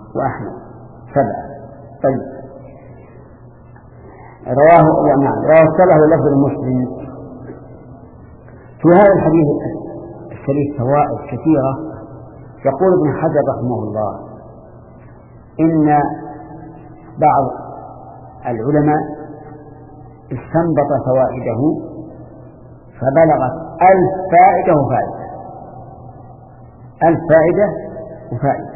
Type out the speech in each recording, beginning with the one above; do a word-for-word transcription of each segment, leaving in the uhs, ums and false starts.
وأحمد سبعة. طيب رواه يعني رواه السبعة ولفظ المسلم. في هذا الحديث الشريف فوائد كثيرة. يقول ابن حجر رحمه الله إن بعض العلماء استنبط فوائده فبلغت ألف فائدة وفائدة ألف فائدة وفائدة،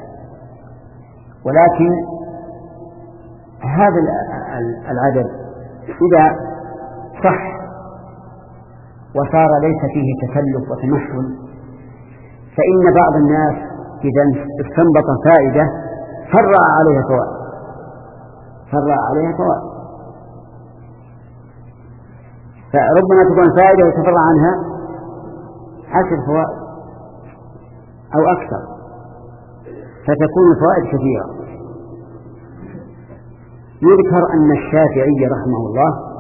ولكن هذا العدد إذا صح وصار ليس فيه تكلف وتمحل، فإن بعض الناس إذا استنبط فائدة فرع عليها فوائد فرع عليها فوائد فربما تكون فائدة وتفرع عنها عشر فوائد أو أكثر، فتكون فوائد كثيرة. يذكر أن الشافعي رحمه الله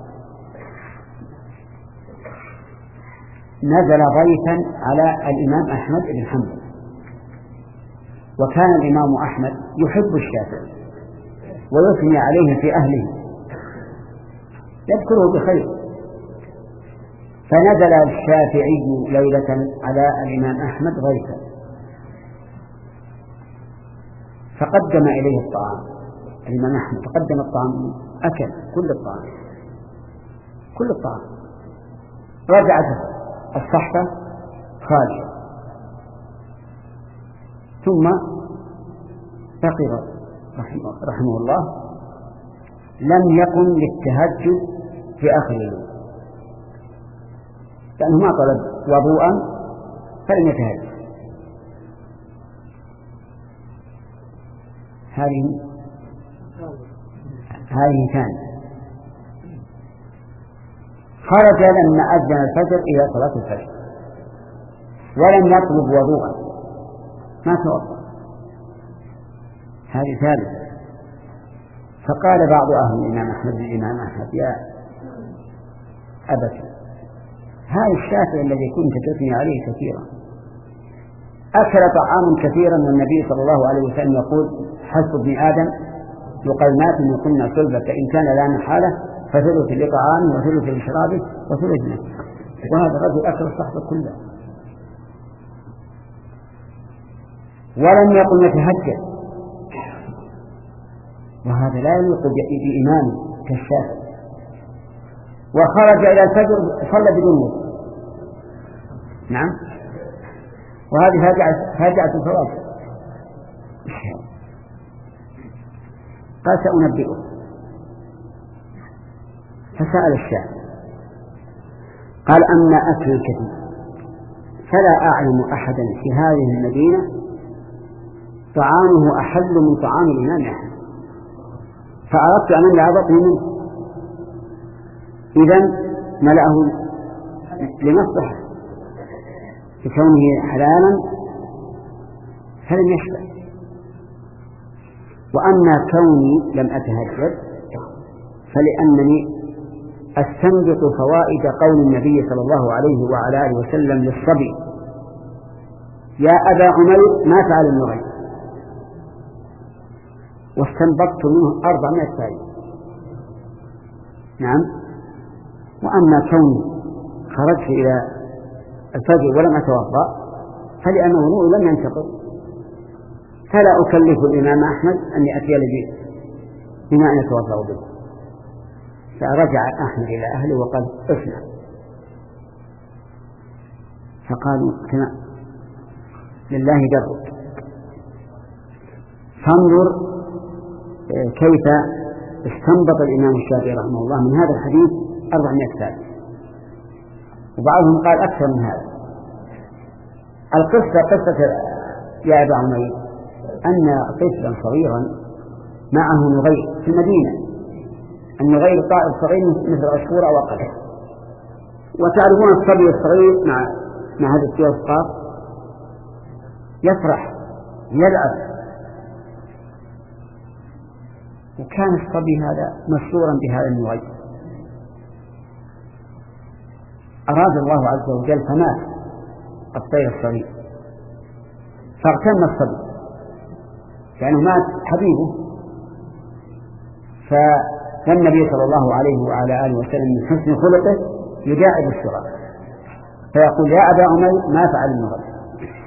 نزل ضيفا على الإمام أحمد بن حنبل، وكان الإمام أحمد يحب الشافعي ويثني عليه في أهله يذكره بخير، فنزل الشافعي ليلة على الإمام أحمد ضيفا فقدم إليه الطعام. الإمام أحمد فقدم الطعام، أكل كل الطعام كل الطعام رجعت الصحفة خالية، ثم بقي رحمه, رحمه الله لم يقم للتهجد في آخر الليل، لأنه ما طلب وضوءا فلم يتهجد. هذه هذه ثانية. خرج لما أذن الفجر إلى صلاة الفجر ولم يطلب وضوءا، ما توضأ. هذه ثالثة. فقال بعض أهل الإمام أحمد الإمام أحمد يا أبت، هذا الشافعي الذي كنت تثني عليه كثيرا أكل طعاما كثيرا، والنبي صلى الله عليه وسلم يقول حسب ابن آدم يقلنات من كنا سلبة، فإن كان لا محالة فثلث لطعامه وثلث لشرابه وثلث لنفسه. وهذا الرجل أكل الصحبة كلها ولم يقم يتهجد، وهذا لا يليق بإمام كالشافعي. وخرج إلى الفجر صلى بدون وضوء. نعم، وهذه فاجعة الفواجع. قال سأنبئه، فسأل الشافعي قال أما أكل الكثير فلا أعلم أحدا في هذه المدينة طعامه أحل من طعام الإمام أحمد، فأردت أن أملأ بطني منه. إذن ملأه لمصلحة بكونه حلالا فلم يشبع. وأما كوني لم أتهجد فلأنني أستنبط فوائد قول النبي صلى الله عليه وعلى آله وسلم للصبي يا أبا عمير ما فعل النغير، واستنبطت منه أربعمائة فائدة. نعم. وأما كوني خرجت إلى الفجر ولم أتوضأ فلأن وضوءي لم ينتقض، فلا أكلف الإمام أحمد أن يأتي لي بما أن يتوضأ به. فرجع أحمد إلى أهله وقال اصنع، فقالوا تمام لله درك. فانظر كيف استنبط الإمام الشافعي رحمه الله من هذا الحديث أربعمائة فائدة، وبعضهم قال أكثر من هذا. القصة قصة يا أبا عمير أن طفلا صغيرا معه نغير في المدينة. النغير طائر صغير مثل عصفور أو أقل، وتعرفون الصبي الصغير مع مع هذا الطير الصغار يفرح يلعب، وكان الصبي هذا مسرورا بهذا النغير. أراد الله عز وجل فمات الطير الصغير، فاغتم الصبي كأنه مات حبيبه. فالنبي صلى الله عليه وعلى آله وسلم من حسن خلقه يداعب السؤال فيقول يا أبا عمير ما فعل ابن رجل،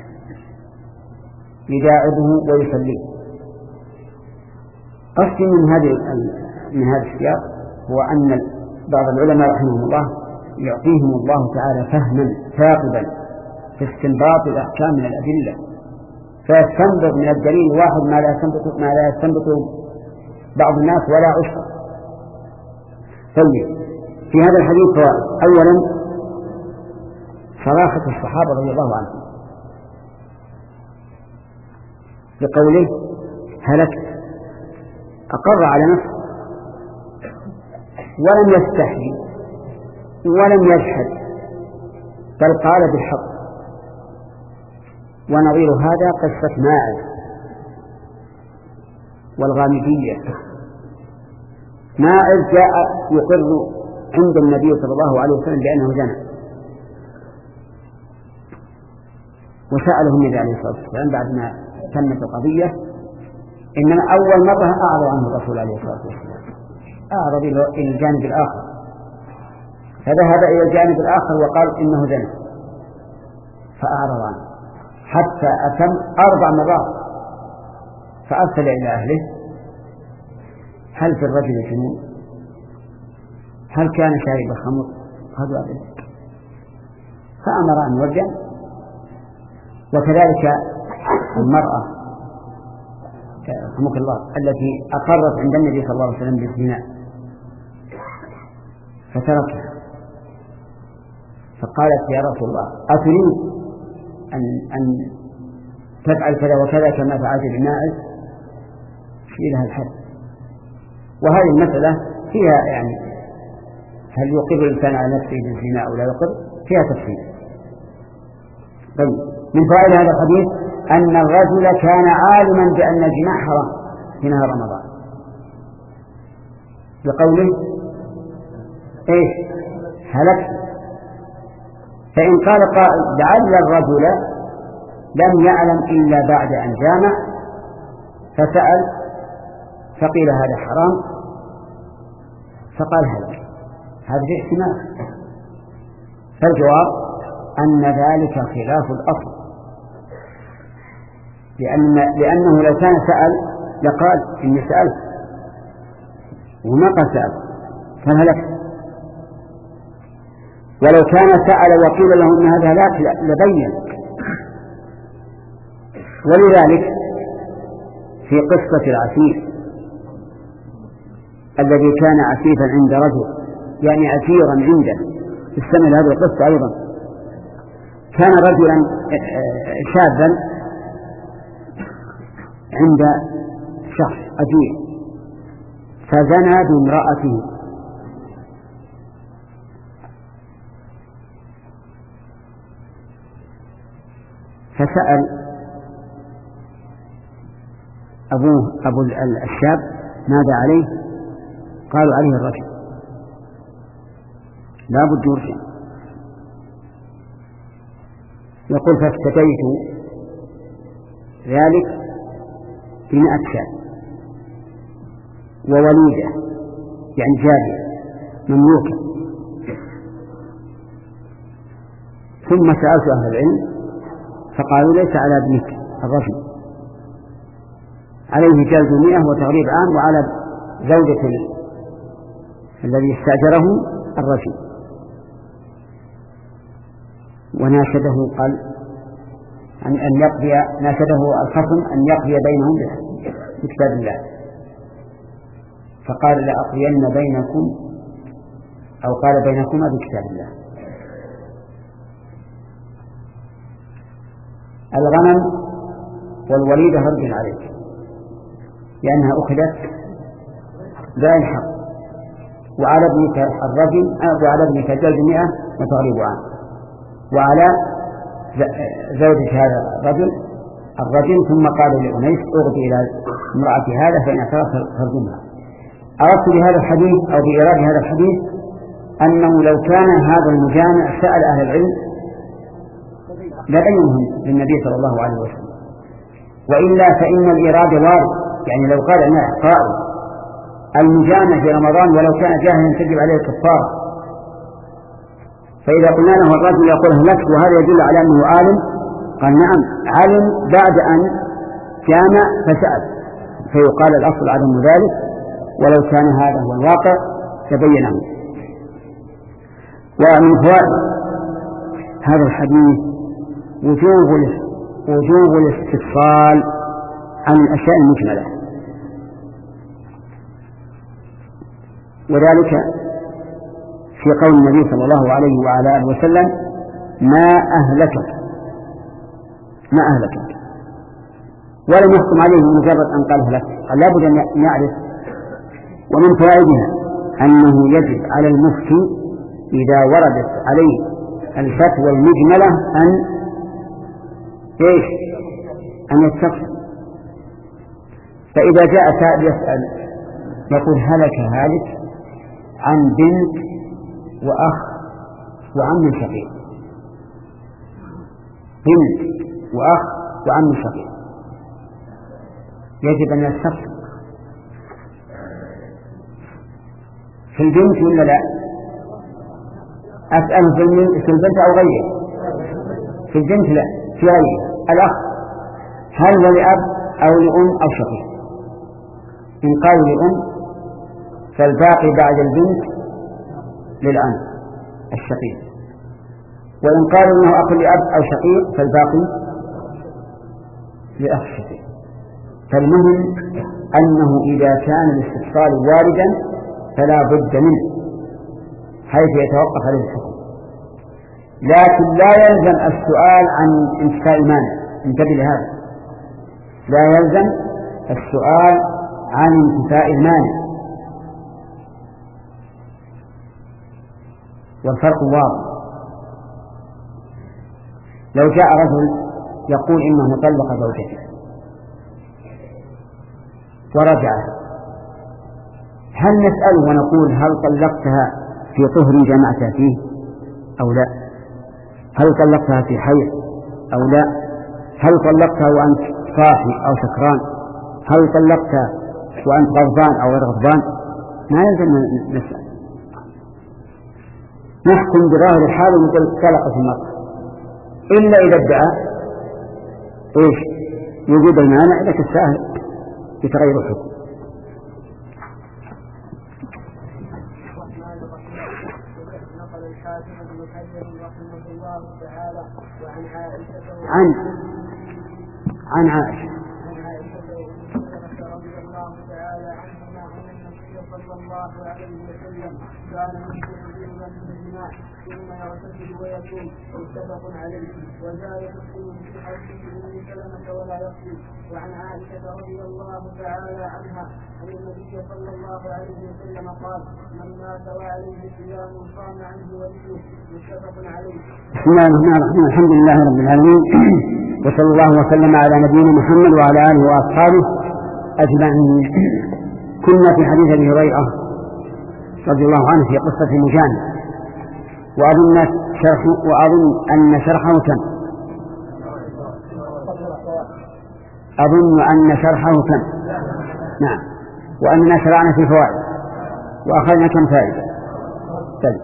يداعبه ويسليه. قصدي من هذه من هذا السياق هو أن بعض العلماء رحمهم الله يعطيهم الله تعالى فهما ثاقبا في استنباط الأحكام من الأدلة، فيستنبط من الدليل واحد ما لا يستنبط ما لا يستنبط بعض الناس ولا عشرة. طيب في هذا الحديث فوائد. أولا صراحة الصحابة رضي الله عنهم بقوله هلكت، أقر على نفسه ولم يستحي ولم يجحد، بل قال بالحق. ونظير هذا قصة ماعز والغامدية. ماعز جاء يقر عند النبي صلى الله عليه وسلم بأنه زنى، وسأله النبي عليه الصلاة والسلام بعد ما تمت القضية، إنما أول مرة أعرض عنه الرسول عليه الصلاة والسلام، أعرض إلى الجانب الآخر، فذهب إلى الجانب الآخر وقال إنه زنى فأعرض عنه حتى أتم أربع مرات، فأرسل إلى أهله هل في الرجل جنون؟ هل كان شارب الخمر؟ قالوا أبدا، فأمر أن يرجع. وكذلك المرأة رحمك الله التي أقرت عند النبي صلى الله عليه وسلم بالزنا فتركها، فقالت يا رسول الله أتريد أن, أن تفعل كذا وكذا كما فعلت بماعز؟ في لها الحد. وهذه المسألة فيها يعني هل يقر الإنسان على نفسه بالزنا أو لا يقر، فيها تفصيل. طيب من فائدة هذا الحديث أن الرجل كان عالما بأن الجماع حرام في نهار رمضان بقوله إيش هلكت. فإن قال قائل لعل الرجل لم يعلم إلا بعد أن جامع فسأل فقيل هذا حرام فقال هلك، هذا في احتمال. فالجواب أن ذلك خلاف الأصل، لأن لأنه لو كان سأل لقال إني سألت وما قال سأل فهلكت، ولو كان سأل وقيل له أن هذا هلاك لبين. ولذلك في قصة العسير الذي كان عسيفا عند رجل يعني عسيرا عنده في السنة هذه القصة أيضا، كان رجلا شابا عند شخص أجير فزنى بامرأته، فسأل أبوه أبو الشاب ماذا عليه؟ قالوا عليه الرجل لا بد يرجع. يقول فافتديت ذلك بمئة شاة ووليدة يعني جارية مملوكة، ثم سألت أهل العلم فقالوا ليس على ابنك الرجل، عليه جلد مئة وتغريب عام، وعلى زوجة الذي استأجره الرجل. وناشده قال أن يقضي، ناشده الخصم أن يقضي بينهم بكتاب الله، فقال لأقضين بينكم أو قال بينكما بكتاب الله. الغنم والوليدة هرج عليك لأنها أخذت ذا الحق، وعلى ابنك الرجل وعلى ابنك جلد مئة وتغريب عام، وعلى زوجة هذا الرجل الرجل. ثم قال لأنيس اغضي إلى امرأة هذا فإن اعترف فرجمها. أردت بهذا الحديث أو بإيراد هذا الحديث أنه لو كان هذا المجامع سأل أهل العلم لبينهم للنبي صلى الله عليه وسلم، وإلا فإن الإرادة وارد. يعني لو قال أنا قائل المجامع في رمضان ولو كان جاهلا تجب عليه الكفارة، فإذا قلنا له الرجل يقول هلكت وهذا يدل على أنه عالم، قال نعم علم بعد أن جامع فسأل، فيقال الأصل عدم ذلك، ولو كان هذا هو الواقع تبينه. ومن فوائد هذا الحديث وجوب وجوب الاستفصال عن الأشياء المجملة، وذلك في قول النبي صلى الله عليه وعلى آله وسلم ما أهلكك ما أهلكك، ولم يحكم عليه مجرد أن قال هلك، لا بد أن يعرف. ومن فوائدها أنه يجب على المفتي إذا وردت عليه الفتوى المجملة أن إيش أن يستفسر. فإذا جاء سائل يسأل يقول هلك هالك عن بنت وأخ وعم شقيق، بنت وأخ وعم شقيق، يجب أن يستفسر في البنت ولا لا؟ أسأل في البنت أو غيره؟ في البنت لا، في غيره. الأخ هل هو لأب أو لأم أو شقيق؟ إن قالوا لأم فالباقي بعد البنت للعم الشقيق، وإن قالوا أنه أخ لأب أو شقيق فالباقي لأخ الشقيق. فالمهم أنه إذا كان الاستفصال واردا فلا بد منه حيث يتوقف عليه الحكم، لكن لا يلزم السؤال عن انتفاء المانع. انتبه لهذا، لا يلزم السؤال عن انتفاء المانع، والفرق واضح. لو جاء رجل يقول إنه طلق زوجته ورجعها، هل نسأله ونقول هل طلقتها في طهر جمعت فيه أو لا؟ هل طلقتها في حيض أو لا؟ هل طلقتها وأنت صاحي أو سكران؟ هل طلقتها وأنت غضبان أو غير غضبان؟ ما يلزم نسأل، نحكم بظاهر الحال ونقول طلقت المرأة، إلا إذا ادعى إيش وجود المانع لك الساهل بتغير الحكم. عن عن عائشة رضي الله تعالى عنها أن النبي صلى الله عليه وسلم كان يمكن بالغا من الجماع ثم يغتسل ويكون متفق عليه، وزاد تسلم في حديث ام سلمة ولا يقصد. وعن عائشة رضي الله تعالى عنها أن النبي صلى الله عليه وسلم قال من مات وعليه صيام صام عنه وليه، متفق عليه. بسم الله الرحمن الرحيم، الحمد لله رب العالمين، وصلى الله وسلم على نبينا محمد وعلى آله وأصحابه أجمعين. كنا في حديث أبي هريرة رضي الله عنه في قصة مجانب، وأظن شرح وأظن أن شرحه تم أظن أن شرحه تم نعم، وأننا شرعنا في فوائد وأخذنا كم فائدة. طيب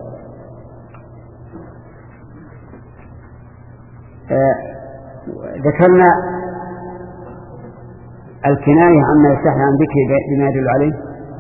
آه ذكرنا الكناية عما يستحي عن ذكره بما يدل عليه.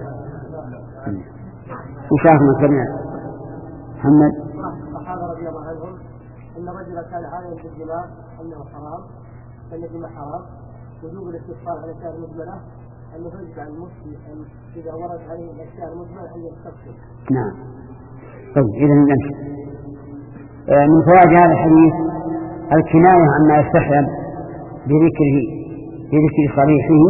وشاف ما سمع محمد الصحابة رضي الله عنهم أن رجلا كان عالما بالجماع أنه حرام، أن الجماع حرام، وجوب الاستفصال على الأشياء المجملة، أنه يجب على المفتي أن إذا ورد عليه الأشياء المجملة أن يستفصل. نعم. طيب إذا نمشي. من فوائد هذا الحديث الكناية عما يستحي بذكره بذكر صريحه،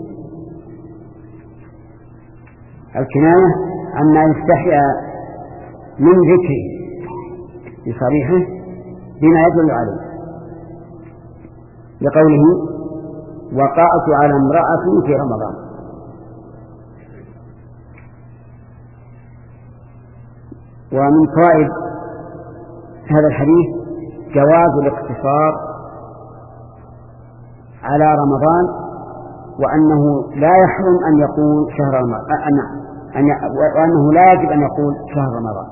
الكناية عما يستحي من ذكره بصريحه بما يدل عليه، لقوله وقعت على امرأة في رمضان. ومن فوائد هذا الحديث جواز الاقتصار على رمضان وأنه لا يحرم أن يقول شهر رمضان أن وأنه لا يجب أن يقول شهر رمضان،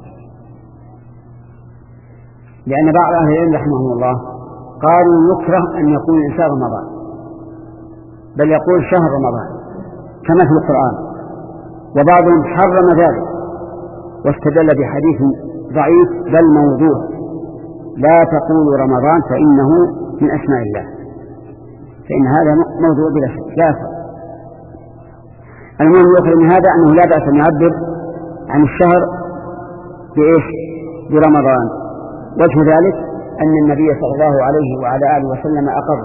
لأن بعض أهل العلم رحمه الله قالوا يكره أن يقول الإنسان رمضان، بل يقول شهر رمضان كما في القرآن، وبعضهم حرم ذلك واستدل بحديث ضعيف بل موضوع: لا تقولوا رمضان فإنه من أسماء الله، فإن هذا موضوع بلا شك لا يصح. المهم يؤخذ من هذا أنه لا بأس أن يعبر عن الشهر بإيش؟ برمضان. وجه ذلك أن النبي صلى الله عليه وعلى آله وسلم أقر.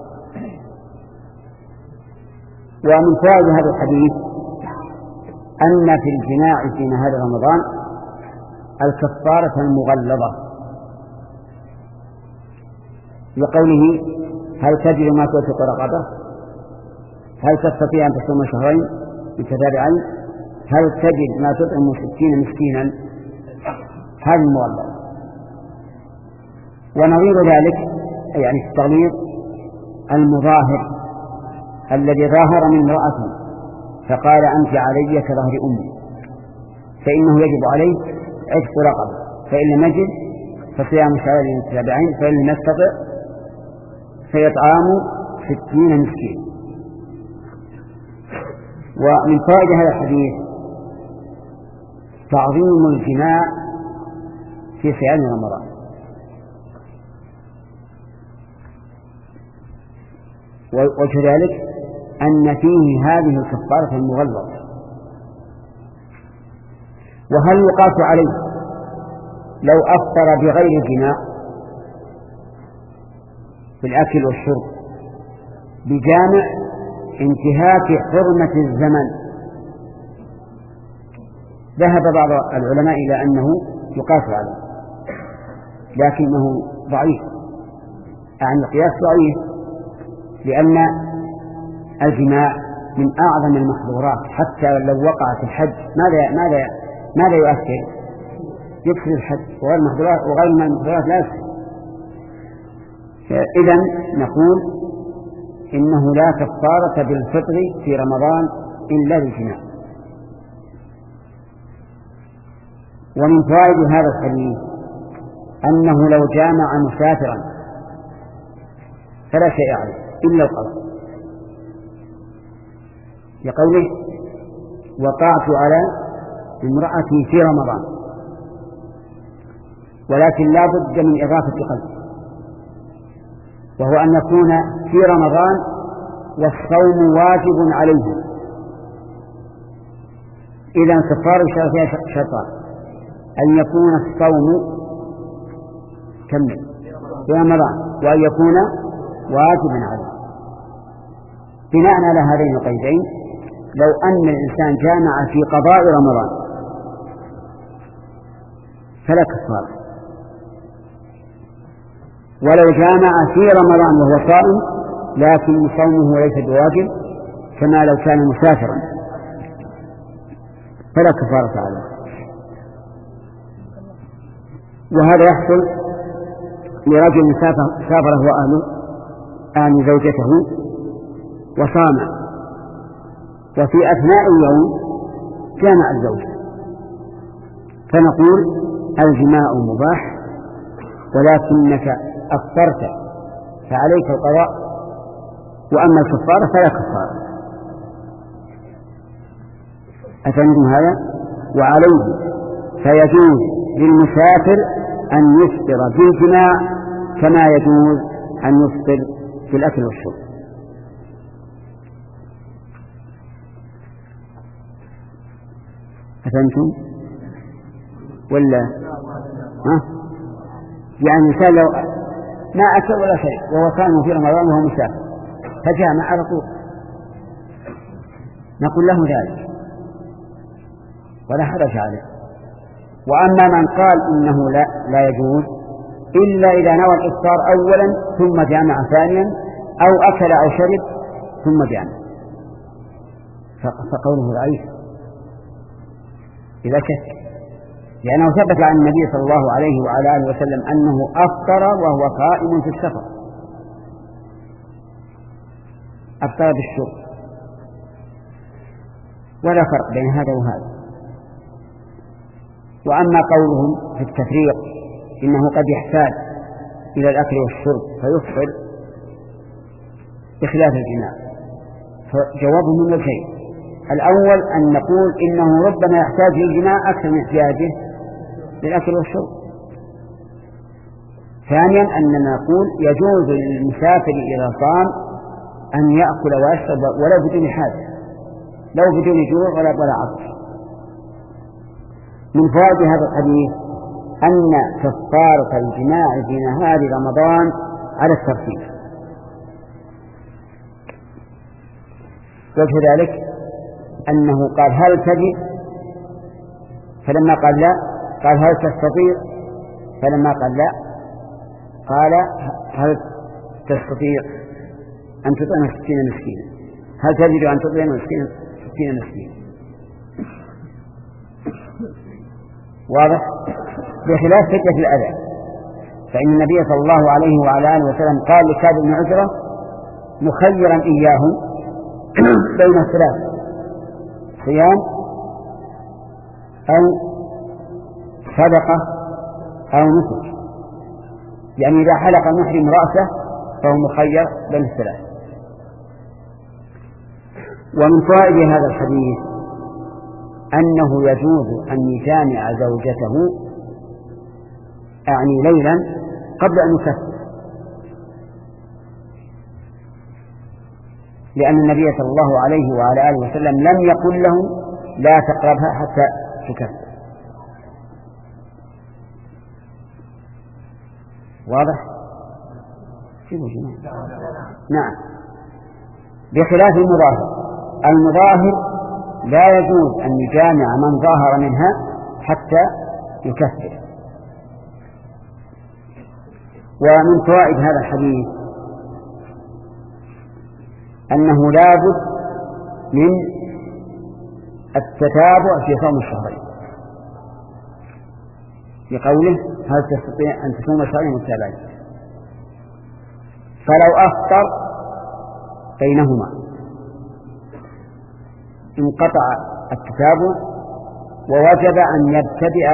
ومن فوائد هذا الحديث أن في الجماع في نهار رمضان الكفارة المغلظة، لقوله: هل تجد ما توثق رقبة؟ هل تستطيع أن تصوم شهرين متتابعين؟ هل تجد ما تطعم ستين مسكينا؟ هذه المغلظة. ونظير ذلك يعني التغليظ المظاهر الذي ظاهر من امرأته فقال: أنت علي كظهر أمي، فإنه يجب عليه عتق رقبة، فإن لم يجد فصيام شهرين متتابعين، فإن لم يستطع فيطعام ستين مسكين. ومن فوائد هذا الحديث تعظيم الجماع في صيام رمضان، وجه ذلك أن فيه هذه الكفارة المغلظة. وهل يقاس عليه لو أفطر بغير جماع في الأكل والشرب بجامع انتهاك حرمة الزمن؟ ذهب بعض العلماء إلى أنه يقاس عليه، لكنه ضعيف، يعني القياس ضعيف، لأن الجماع من أعظم المحظورات، حتى لو وقع في الحج ماذا ماذا ماذا يؤثر؟ يكسر الحج، وغير المحظورات وغير المحظورات لا يكسر. إذن نقول إنه لا كفارة بالفطر في رمضان إلا بالجماع. ومن فوائد هذا الحديث أنه لو جامع مسافرا فلا شيء عليه إلا القضاء، لقوله: وقعت على امرأتي في رمضان، ولكن لا بد من إضافة قلب، وهو أن يكون في رمضان والصوم واجب عليه. إذا كفارة فيها شرطان: أن يكون الصوم كمل في رمضان، وأن يكون واجبا عليه. بناء على هذين القيدين لو أن الإنسان جامع في قضاء رمضان فلا كفارة، ولو جامع في رمضان وهو صائم لكن صومه ليس بواجب كما لو كان مسافرا فلا كفارة عليه. وهذا يحصل لرجل سافر هو أهله آن زوجته وصام، وفي أثناء اليوم جامع الزوجة، فنقول: الجماع مباح ولكنك أفطرت فعليك القضاء، وأما الكفارة فلا كفارة. أفهمتم هذا؟ وعليه فيجوز للمسافر أن يفطر بالجماع كما يجوز أن يفطر في الأكل والشرب. أفهمتم ولا ها؟ يعني مثال لو ما أكل ولا شيء وهو كان في رمضان وهو مسافر فجامع على طول نقول له ذلك ولا حرج عليه. وأما من قال إنه لا, لا يجوز إلا إذا نوى الإفطار أولا ثم جامع ثانيا أو أكل أو شرب ثم جامع فقوله ضعيف إذا شك، لأنه ثبت عن النبي صلى الله عليه وعلى آله وسلم أنه أفطر وهو قائم في السفر، أبطل بالشرب، ولا فرق بين هذا وهذا. وأما قولهم في التفريق إنه قد يحتاج إلى الأكل والشرب فيفطر بخلاف الجماع، فجوابهم من وجهين: الأول أن نقول إنه ربما يحتاج للجماع أكثر من احتياجه للأكل والشرب. ثانيا أننا نقول يجوز للمسافر إذا صام أن يأكل ويشرب ولو بدون حاجة، لو بدون جوع ولا ولا عطش. من فوائد هذا الحديث أن كفارة الجماع في نهار رمضان على الترتيب. وجه ذلك أنه قال هل تجد، فلما قال لا قال هل تستطيع، فلما قال لا قال هل تستطيع أن تطعم ستين مسكينا، هل تجد أن تطعم ستين مسكينا. واضح؟ بخلاف فتنة الأذى، فإن النبي صلى الله عليه وعلى آله وسلم قال لكعب بن عجرة مخيرا إياه بين الثلاث: صيام أو صدقة أو نسك، يعني إذا حلق المحرم رأسه فهو مخير بين الثلاث. ومن فوائد هذا الحديث أنه يجوز أن يجامع زوجته أعني ليلا قبل أن يكفر، لأن النبي صلى الله عليه وعلى آله وسلم لم يقل له لا تقربها حتى تكفر. واضح؟ نعم. بخلاف المظاهر، المظاهر لا يجوز أن يجامع من ظاهر منها حتى يكفر. ومن فوائد هذا الحديث أنه لا بد من التتابع في صوم الشهرين، لقوله هل تستطيع أن تصوم شهرين متتابعين، فلو أفطر بينهما انقطع التتابع ووجب أن يبتدئ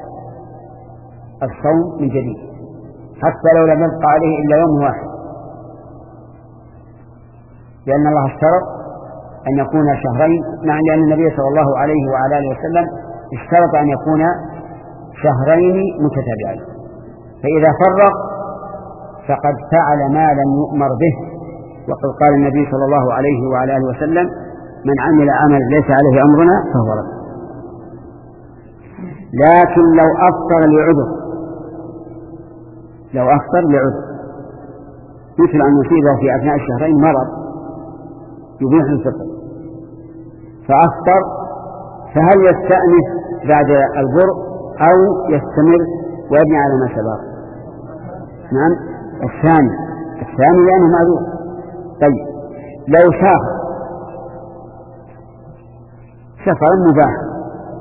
الصوم من جديد حتى لو لم يبقى عليه إلا يوم واحد، لأن الله اشترط أن يكون شهرين، مع أن النبي صلى الله عليه وعلى آله وسلم اشترط أن يكون شهرين متتابعين، فإذا فرق فقد فعل ما لم يؤمر به. وقد قال النبي صلى الله عليه وعلى آله وسلم: من عمل عمل ليس عليه أمرنا فهو رد. لكن لو أفطر لعذر، لو أفطر لعذر مثل أن يصيبه في أثناء الشهرين مرض يبيح الفطر فأفطر، فهل يستأنف بعد البرء أو يستمر ويبني على ما سبق؟ نعم الثاني، الثاني لأنه معذور. طيب لو سافر سفرا مباحا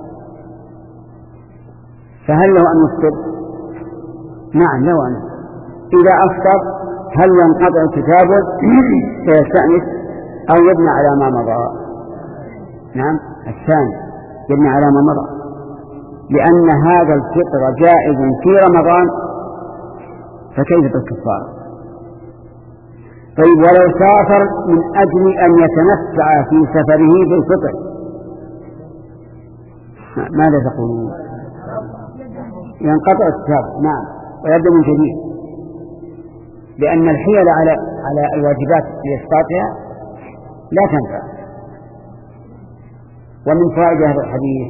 فهل له أن يفطر؟ نعم له أن. إذا أفطر هل ينقطع التتابع فيستأنف أو يبنى على ما مضى؟ نعم الثاني يبنى على ما مضى، لأن هذا الفطر جائز في رمضان فكيف بالكفارة؟ طيب ولو سافر من أجل أن يتمتع في سفره بالفطر ماذا تقولون؟ ينقطع التتابع نعم ويبدأ من جديد، لأن الحيل على على الواجبات لإسقاطها لا تنفع. ومن فوائد هذا الحديث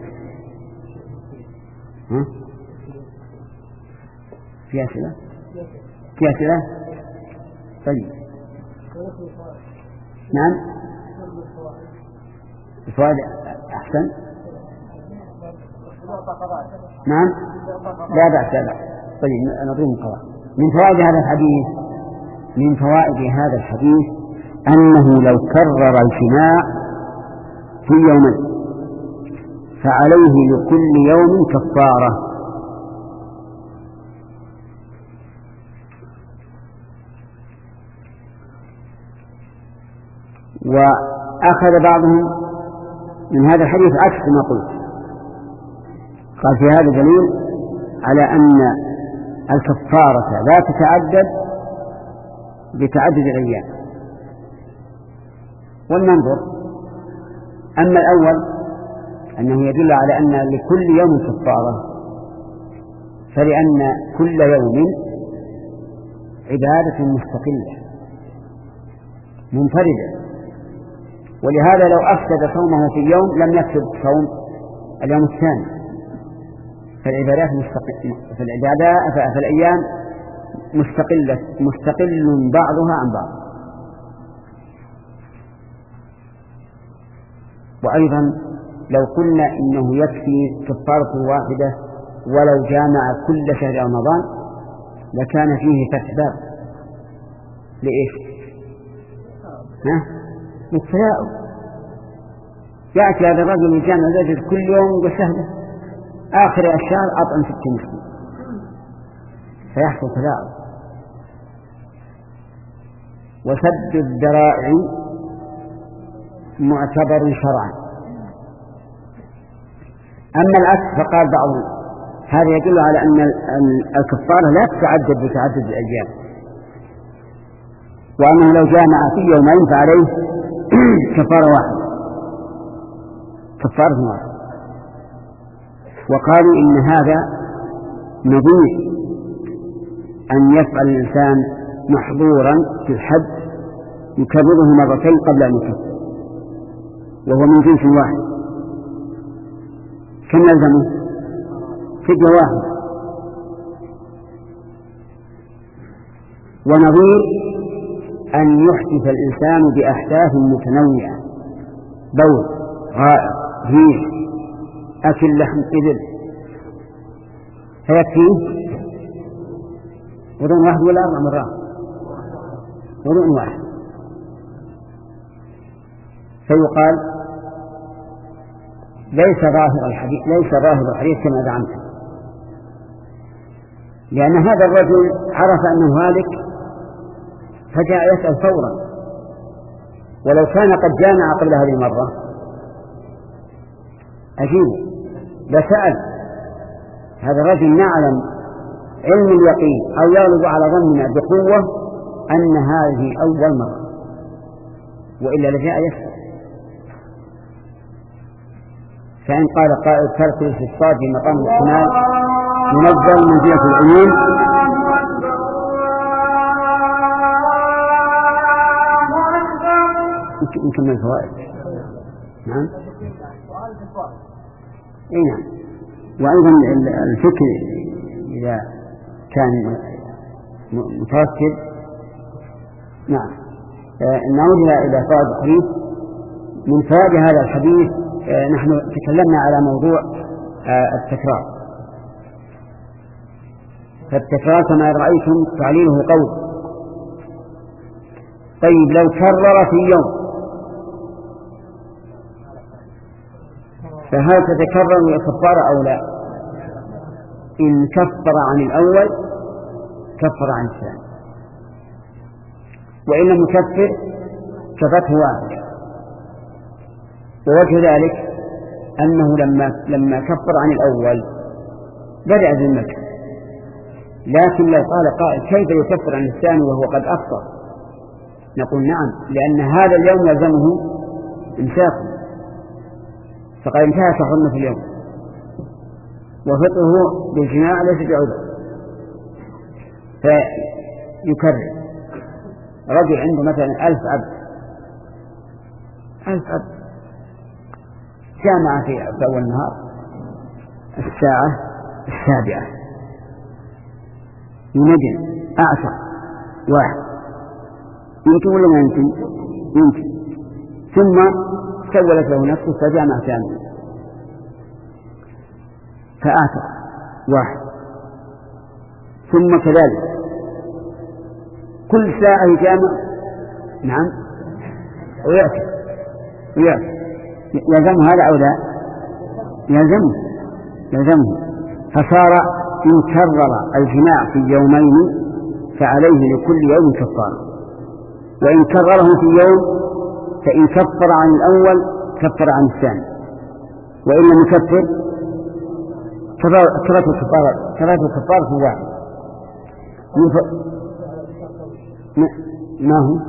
ها؟ في أسئلة؟ في أسئلة؟ طيب نعم الفوائد أحسن. نعم لا بأس لا. طيب نضرب قواعد. من فوائد هذا الحديث من فوائد هذا الحديث أنه لو كرر الجماع في يومين فعليه لكل يوم كفارة. وأخذ بعضهم من هذا الحديث عكس ما قلت، قال في هذا دليل على أن الكفارة لا تتعدد بتعدد الأيام. ولننظر، أما الأول أنه يدل على أن لكل يوم كفارة، فلأن كل يوم عبادة مستقلة منفردة، ولهذا لو أفسد صومه في يوم لم يفسد صوم اليوم الثاني. فالعبادات مستقلة، فالعبادات في الأيام مستقلة مستقل بعضها عن بعض. وأيضا لو قلنا إنه يكفي كفارة واحدة ولو جامع كل شهر رمضان لكان فيه فتح باب لإيش؟ ها؟ للتلاؤم. يأتي هذا الرجل الجامع زوجته كل يوم وشهده آخر الشهر أطعم ست مسكين، فيحصل تلاؤم. وسد الذرائع معتبر شرعا. أما العكس فقال بعضهم هذا يدل على أن الكفارة لا تتعدد بتعدد الأيام، وأنه لو جامع في يومين فعليه كفارة واحدة كفارة واحدة. وقالوا إن هذا نظير أن يفعل الإنسان محظورا في الحج يكرره مرتين قبل أن يكفر وهو من جنس واحد، كم يلزمه؟ فدية واحدة. ونظير أن يحدث الإنسان بأحداث متنوعة، بول، غائط، ريح، أكل لحم إبل، فيكفيه وضوء واحد ولا أربع مرات؟ وضوء واحد. فيقال ليس ظاهر الحديث ليس ظاهر الحديث كما زعمت، لأن هذا الرجل عرف أنه هالك فجاء يسأل فورا، ولو كان قد جامع قبل هذه المرة أجيب لسأل. هذا الرجل نعلم علم اليقين أو يغلب على ظننا بقوة أن هذه أول مرة، وإلا لجاء يسأل. فإن قال قائل ترك الاستفسار في مقام الاحتمال ينزل من جهة العيون يمكن من الفوائد. نعم اي نعم. وأيضا الفكر إذا كان مترتب. نعم. نعود إلى فوائد الحديث. من فوائد هذا الحديث نحن تكلمنا على موضوع التكرار، فالتكرار كما رأيتم تعليله قول. طيب لو كرر في يوم فهل تتكرر الكفارة أو لا؟ إن كفر عن الأول كفر عن الثاني، وإن لم يكفر كفته واحدة. ووجه ذلك أنه لما لما كفر عن الأول بدأ ذمته، لكن لو قال قائل كيف يكفر عن الثاني وهو قد أفطر؟ نقول نعم، لأن هذا اليوم يلزمه إمساكه، فقد انتهت حرمة اليوم، وفطره بالجماع ليس بعذر. فيكرر. رجل عنده مثلا ألف عبد ألف عبد جامع في أول النهار الساعة السابعة يندم أعشر واحد، يمكن ولا ما يمكن؟ يمكن. ثم سولت له نفسه فجامع ثانيا فآتى واحد، ثم كذلك كل ساعة يجامع. نعم. ويأتي ويأتي يلزمه هذا أو لا؟ يلزمه يلزمه فصار إن كرر الجماع في يومين فعليه لكل يوم كفارة، وإن كرره في يوم فإن كفر عن الأول كفر عن الثاني، وإن لم يكفر كفرته الكفارة كفرته الكفارة واحد. ما هو؟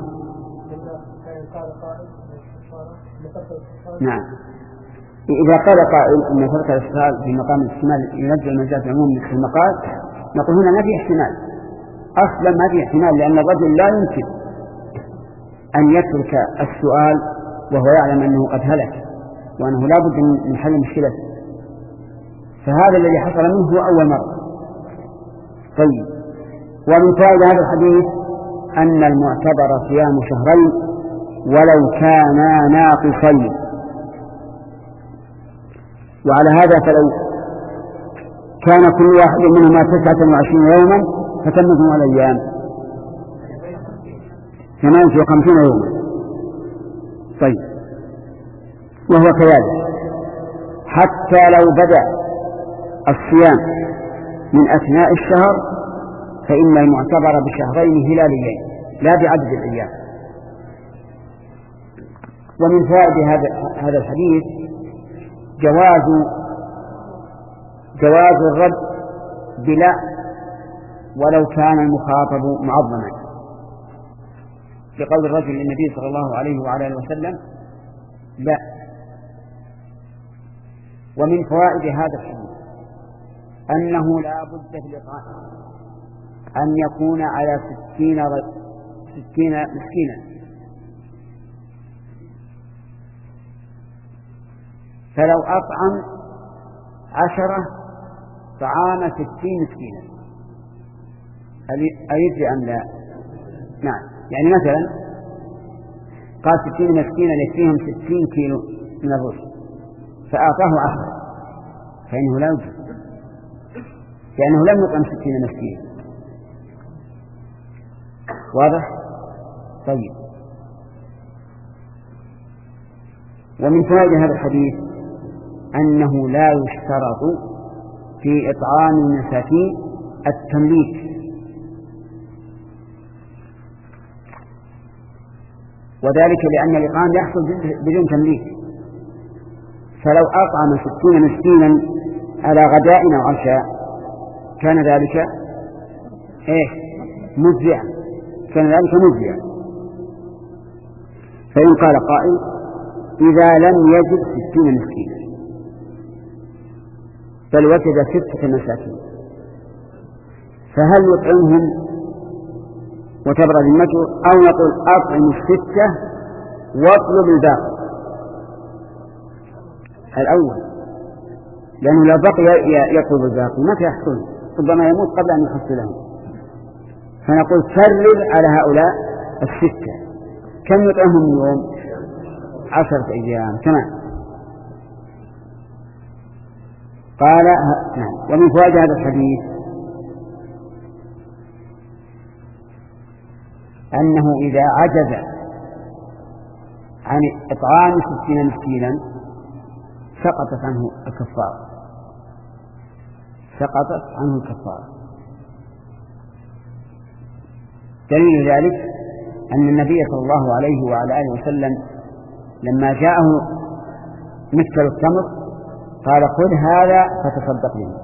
نعم. إذا قال قائل أن ترك الاستقلال في مقام الاحتمال ينزل المجاز العموم في المقال، نقول هنا ما في احتمال، أصلا ما في احتمال، لأن الرجل لا يمكن أن يترك السؤال وهو يعلم أنه قد هلك وأنه لا بد من حل مشكلته، فهذا الذي حصل منه هو أول مرة. طيب، ومن فائدة هذا الحديث أن المعتبر صيام شهرين ولو كانا ناقصين، وعلى هذا فلو كان كل واحد منهما تسعة وعشرين يوما فتمت على الأيام ثمانية وخمسين يوما. طيب، وهو كذلك حتى لو بدأ الصيام من أثناء الشهر فإن المعتبر بشهرين هلاليين لا بعدد الأيام. ومن فائدة هذا هذا الحديث جواز جواز الرد بلا ولو كان المخاطب معظما، لقول الرجل للنبي صلى الله عليه وعلى اله وسلم لا. ومن فوائد هذا الحديث أنه لا بد في الإطعام أن يكون على ستين ستين مسكينا، فلو أطعم عشرة طعام ستين مسكينا أيجزي أم لا؟ نعم. يعني مثلا قال ستين مسكينا يكفيهم ستين كيلو من الرز فأعطاه عشرة فإنه لا يجزي، لأنه لم يطعم ستين مسكينا. واضح؟ طيب، ومن فوائد هذا الحديث أنه لا يشترط في إطعام المساكين التمليك، وذلك لأن الإطعام يحصل بدون تمليك، فلو أطعم ستين مسكينا على غداء أو عشاء كان ذلك إيه مجزئا، كان ذلك مجزئا. فإن قال قائل إذا لم يجد ستين مسكينا بل وجد ستة مساكين فهل يطعمهم وتبرأ ذمته أو نقول أطعم الستة واطلب الباقي؟ الأول، لأنه لو بقي يطلب الباقي متى يحصل؟ ربما يموت قبل أن يحصله. فنقول كرر على هؤلاء الستة. كم يطعمهم اليوم؟ عشرة أيام كمان. قال نعم. ومن فوائد هذا الحديث أنه إذا عجز عن إطعام ستين مسكينا سقطت عنه الكفارة، سقطت عنه الكفارة. دليل ذلك أن النبي صلى الله عليه وعلى آله وسلم لما جاءه مثل التمر قال خذ هذا فتصدق منه،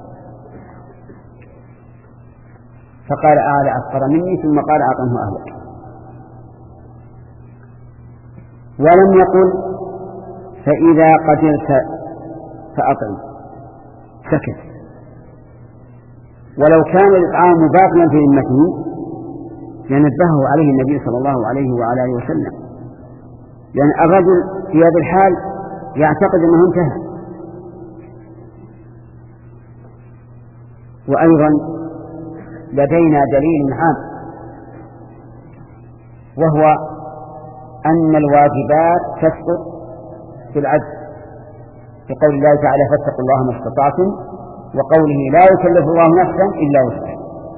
فقال أعلى أكثر مني، ثم قال أعطنه أهلك، ولم يقل فإذا قدرت فأطعم، سكت. ولو كان الإطعام باقيا في ذمته لنبهه عليه النبي صلى الله عليه وعلى آله وسلم، لأن الرجل في هذا الحال يعتقد أنه انتهى. وأيضا لدينا دليل عام وهو أن الواجبات تسقط في العجز، بقول الله تعالى فاتقوا الله ما استطعتم، وقوله لا يكلف الله نفسا إلا وسعها.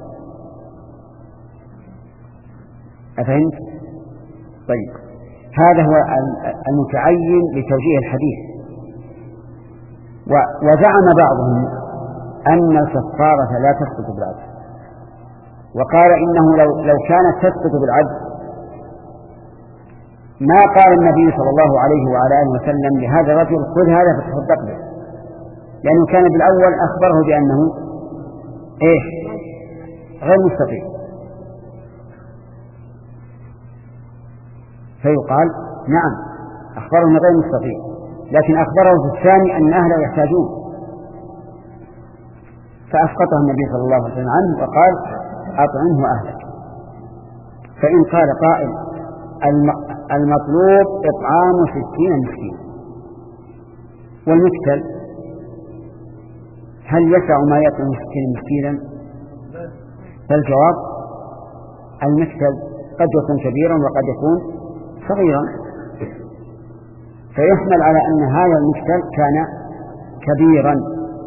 أفهمت؟ طيب، هذا هو المتعين لتوجيه الحديث. وزعم بعضهم أن الكفارة لا تسقط بالعجز، وقال إنه لو, لو كانت تسقط بالعجز ما قال النبي صلى الله عليه وعلى آله وسلم لهذا الرجل خذ هذا فتصدق به، لأنه كان بالأول أخبره بأنه إيه غير مستطيع، فيقال نعم أخبره أنه غير مستطيع، لكن أخبره في الثاني أن أهله يحتاجون، فأسقطه النبي صلى الله عليه وسلم عنه وقال أطعمه أهلك. فإن قال قائل المطلوب إطعام ستين مسكين والمكتل هل يسع ما يطعم ستين مسكينا؟ فالجواب المكتل قد يكون كبيرا وقد يكون صغيرا، فيحمل على أن هذا المكتل كان كبيرا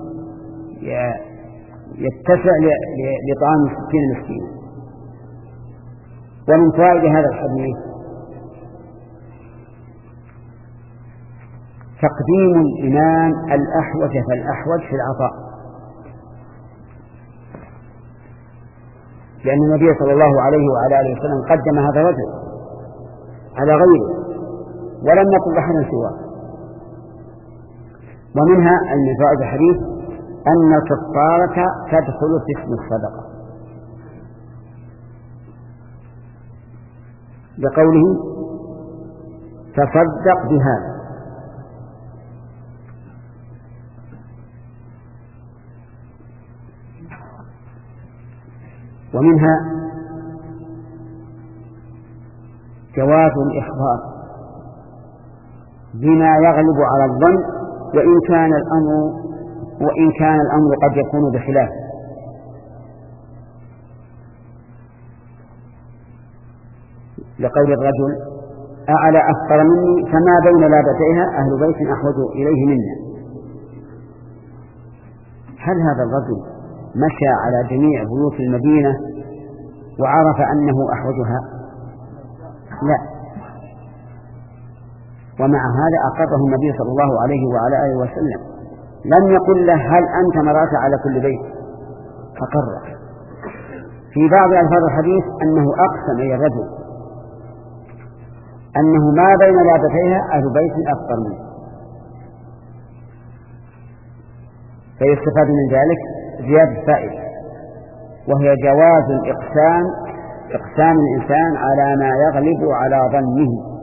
يتسع لطعام ستين مسكينا. ومن فوائد هذا الحديث تقديم الإمام الأحوج فالأحوج في العطاء، لأن النبي صلى الله عليه وعلى آله وسلم قدم هذا الرجل على غيره ولم يقل أحدا سواه. ومنها من فوائد الحديث أن الكفارة تدخل في اسم الصدقة بقوله تصدق بهذا. ومنها جواز الإخبار بما يغلب على الظن وإن كان الأمر وإن كان الأمر قد يكون بخلاف، لقول الرجل أعلى أفقر مني فما بين لابتيها أهل بيت أحوج إليه منا. هل هذا الرجل مشى على جميع بيوت المدينة وعرف أنه أحوجها؟ لا. ومع هذا أقره النبي صلى الله عليه وعلى آله وسلم، لم يقل له هل أنت مرأت على كل بيت، فقره. في بعض ألفاظ الحديث أنه أقسم إلى الرجل أنه ما بين لابتيها أهل بيت أفقر منه. فيستفاد من ذلك زيادة فائدة، وهي جواز الإقسام إقسام الإنسان على ما يغلب على ظنه،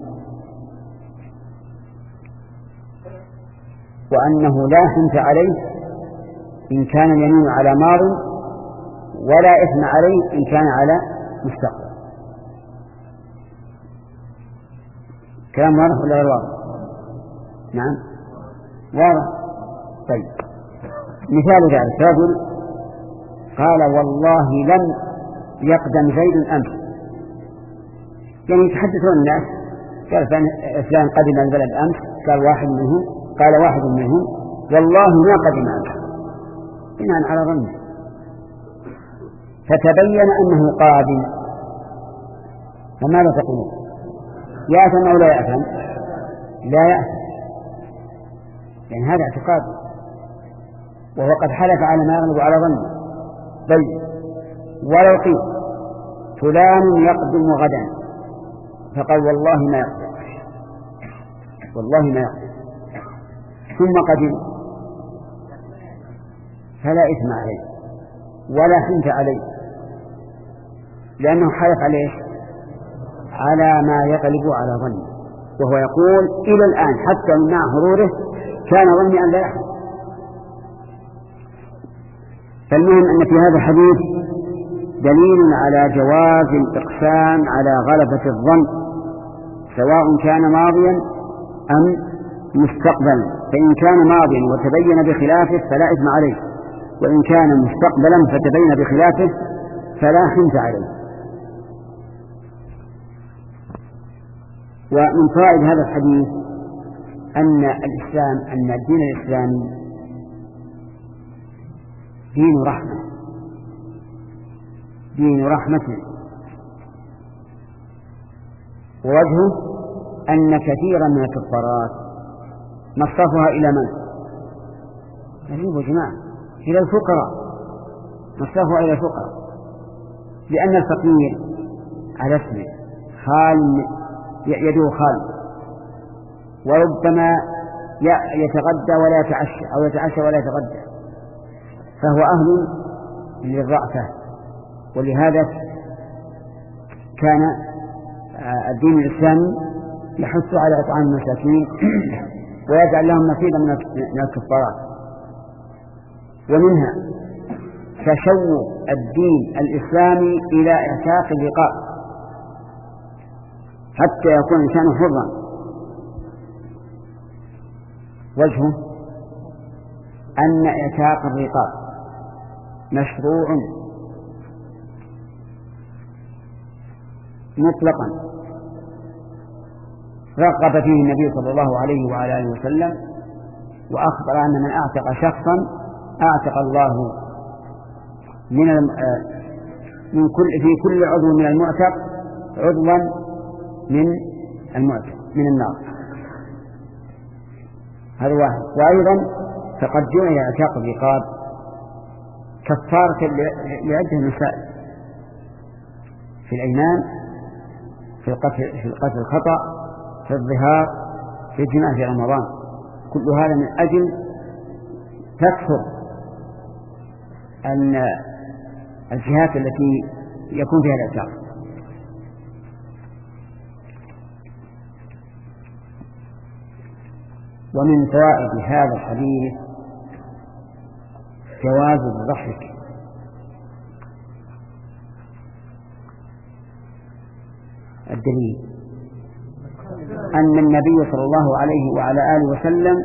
وأنه لا حنث عليه إن كان اليمين على ماض ولا إثم عليه إن كان على مستقبل. كلام واضح ولا غير واضح؟ نعم واضح. طيب مثال ذلك رجل قال والله لم يقدم زيد أمس، يعني يتحدثون الناس قال فلان قدم البلد أمس، قال واحد منهم قال واحد منهم والله ما قدم أمس، بناء على ظنه، فتبين أنه قادم، فماذا تقولون؟ يأثم أو لا يأثم؟ لا يأثم، يعني هذا اعتقاد، وهو قد حلف على ما يغلب على ظنه. بل ولو قيل فلان يقدم غدا فقال والله ما يقدم، والله ما يقدم، ثم قدم، فلا إثم عليه ولا حنث عليه، لأنه حلف عليه على ما يغلب على ظنه، وهو يقول إلى الآن حتى مع حضوره كان ظني أن لا يحدث. فالمهم أن في هذا الحديث دليل على جواز الإقسام على غلبة الظن سواء كان ماضيا أم مستقبلا، فإن كان ماضيا وتبين بخلافه فلا إثم عليه، وإن كان مستقبلا فتبين بخلافه فلا حنث عليه. ومن فوائد هذا الحديث أن الإسلام أن الدين الإسلامي دين رحمة، دين رحمة، ووجهه أن كثيرا من الكفارات مصرفها إلى من؟ غريب يا جماعة، إلى الفقراء، مصرفها إلى الفقراء، لأن الفقير على اسمه خال يده خال، وربما يتغدى ولا يتعشى أو يتعشى ولا يتغدى، فهو أهل للرأفة. ولهذا كان الدين الإسلامي يحث على إطعام المساكين ويجعل لهم نصيبا من الكفارات. ومنها تشوق الدين الإسلامي إلى إعتاق الرقاب حتى يكون الإنسان حرا. وجهه أن إعتاق الرقاب مشروع مطلقا رغب فيه النبي صلى الله عليه وعلى آله وسلم، وأخبر أن من أعتق شخصا أعتق الله من من كل في كل عضو من المعتق عضوا من المعتق من النار. هذا واحد. وأيضا فقد جاء اعتاق الرقاب كفارة لعدة مسائل في الأيمان، في القتل في القتل الخطأ، في الظهار، في الجماع في رمضان. كل هذا من أجل تكثر أن الجهات التي يكون فيها الاعتاق. ومن فوائد هذا الحديث جواز الضحك. الدليل أن النبي صلى الله عليه وعلى آله وسلم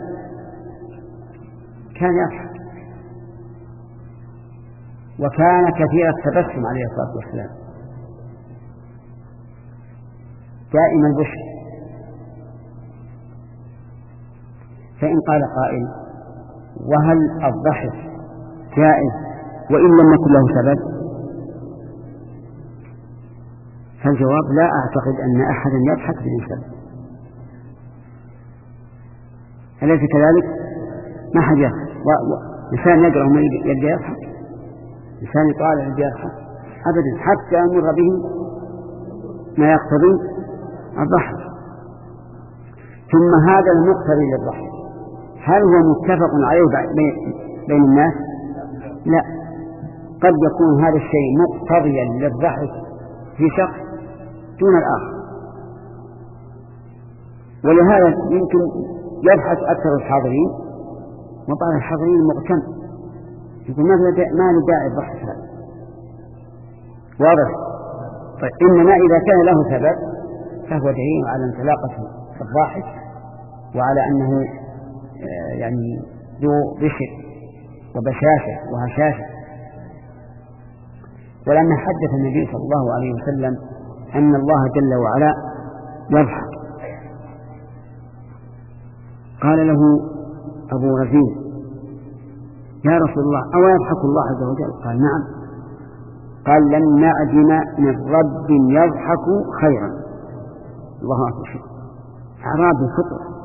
كان يضحك، وكان كثير التبسم عليه الصلاة والسلام، دائما البشر. فإن قال قائل: وهل الضحك جائز وإن لم يكن له سبب؟ فالجواب: لا أعتقد أن أحدا يضحك بدون سبب. أليس كذلك؟ ما حد يضحك. إنسان يقرأ وما يبدأ يضحك، إنسان يطالع يبدأ يضحك أبدا، حتى يمر به ما يقتضي الضحك. ثم هذا المقتضي للضحك هل هو متفق عليه بين الناس؟ لا، قد يكون هذا الشيء مقتضيا للضحك في شخص دون الآخر، ولهذا يمكن يضحك أكثر الحاضرين وبعض الحاضرين مغتم، يقول ما له داعي الضحك هذا. واضح؟ طيب إنما إذا كان له سبب فهو دليل على انطلاقة الضاحك وعلى أنه يعني ذو بشر وبشاشة وهشاشة. ولما حدث النبي صلى الله عليه وسلم أن الله جل وعلا يضحك، قال له أبو رزين: يا رسول الله، أو يضحك الله عز وجل؟ قال: نعم. قال: لن نعدم من رب يضحك خيرا. الله أكبر، أعراض الفطرة.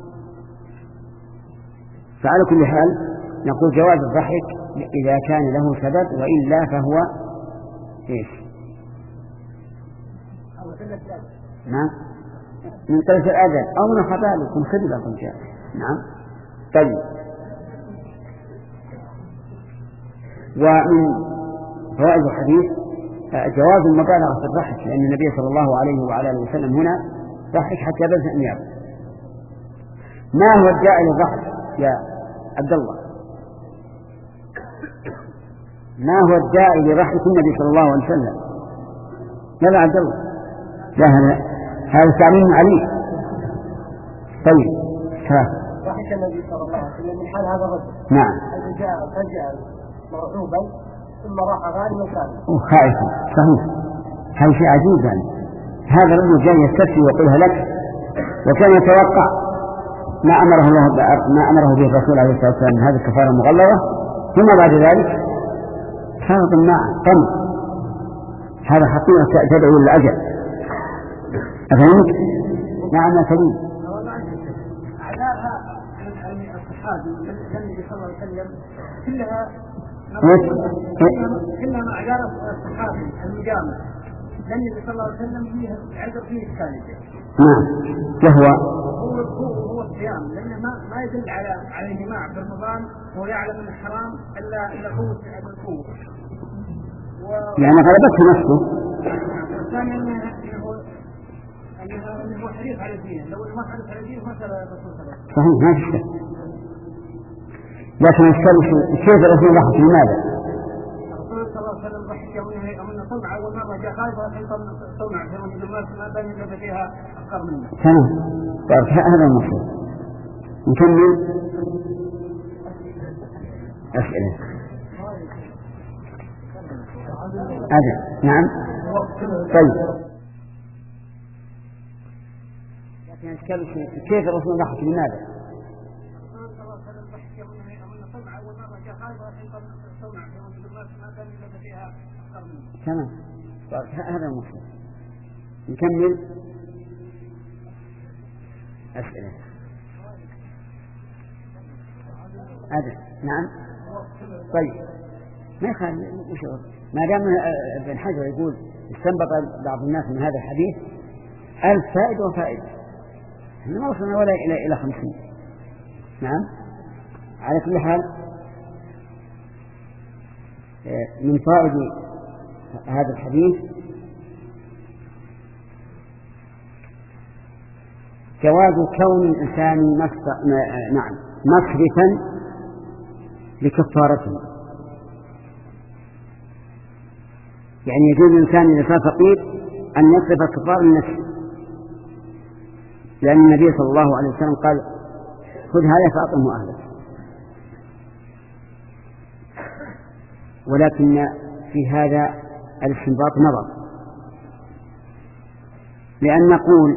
فعلى كل حال نقول جواز الضحك إذا كان له سبب، وإلا فهو إيش؟ نعم، من قلة الأذى أو من خطأ لكم خذلكم جاء. نعم. طيب، ومن فوائد الحديث جواز المبالغة في الضحك، لأن النبي صلى الله عليه وعلى آله وسلم هنا ضحك حتى بلغ أنيابه. ما هو الداعي للضحك يا عبد الله؟ ما هو الداعي لضحك النبي صلى الله عليه وسلم؟ يا عبد الله، لا، هذا هذا تعليم عليه. طيب، ها ضحك النبي صلى الله عليه وسلم من حال هذا الرجل. نعم. جاء فجأة مرعوبا ثم راح غالبا وكان خائفا. صحيح، هذا شيء عجيب. يعني هذا الرجل جاء يستفسر ويقولها لك، وكان يتوقع ما أمره الله ما أمره به الرسول عليه الصلاة والسلام من هذه الكفارة المغلظة، ثم بعد ذلك كان طماعا طمع. هذا حقيقة تدعو للأجل. أفهمت؟ نعم يا سليم. أعذارها الصحابي النبي صلى الله عليه وسلم كلها كلها أعذار الصحابي المجامع لأن النبي صلى الله عليه وسلم فيه عذر فيه الثالثة. نعم. وهو هو هو هو الصيام، لأنه ما ما يدل على على الجماع في رمضان وهو يعلم أنه حرام إلا إلا قوة القوة. يعني غلبته نفسه. والثاني أنه أنه أنه حريص على دينه، لو ما حريص على دينه ما سأل الرسول صلى الله عليه وسلم. صحيح ما في شك. لكن السؤال كيف الرسول ضحك لماذا؟ الرسول صلى الله عليه وسلم ضحك يومها أمنا طمع أول مرة جاء خايفة حين طمع في وجه الناس ما بين إلا فيها أفكار منه. تمام. طيب هذا المقصود. نكمل أسئلة. هذا نعم. طيب. لكن السؤال كيف الرسول ضحك لماذا؟ تمام. طيب هذا المقصود. نكمل أسئلة. هذا نعم. طيب ما يخالف وش ما دام ابن حجر يقول استنبط بعض الناس من هذا الحديث ألف فائدة وفائدة، احنا ما وصلنا ولا إلى إلى خمسين. نعم. على كل حال من فائد هذا الحديث جواز كون الإنسان نعم مصرفا لكفارته، يعني يجوز الإنسان إذا صار فقير أن يصرف الكفار لنفسه، لأن النبي صلى الله عليه وسلم قال خذ هذا فأطعمه أهلك. ولكن في هذا الاستنباط نظر، لأن نقول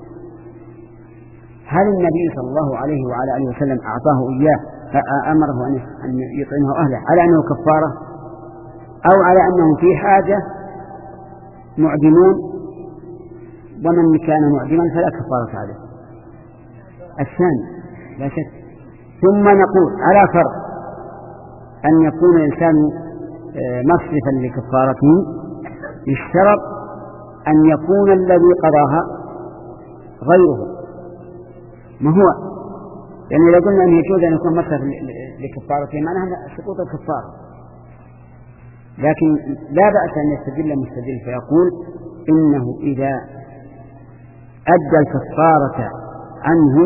هل النبي صلى الله عليه وعلى آله وسلم أعطاه إياه أمره أن يطعمه أهله على أنه كفارة أو على أنهم في حاجة معدمون ومن كان معدما فلا كفارة عليه؟ الثاني لا شك. ثم نقول على فرض أن يكون الإنسان مصرفا لكفارته يشترط أن يكون الذي قضاها غيره. ما هو يعني إذا قلنا أن يجوز أن يكون مصرفا لكفارته معناها سقوط الكفارة، لكن لا بأس أن يستدل مستدل فيقول إنه إذا أدى الكفارة عنه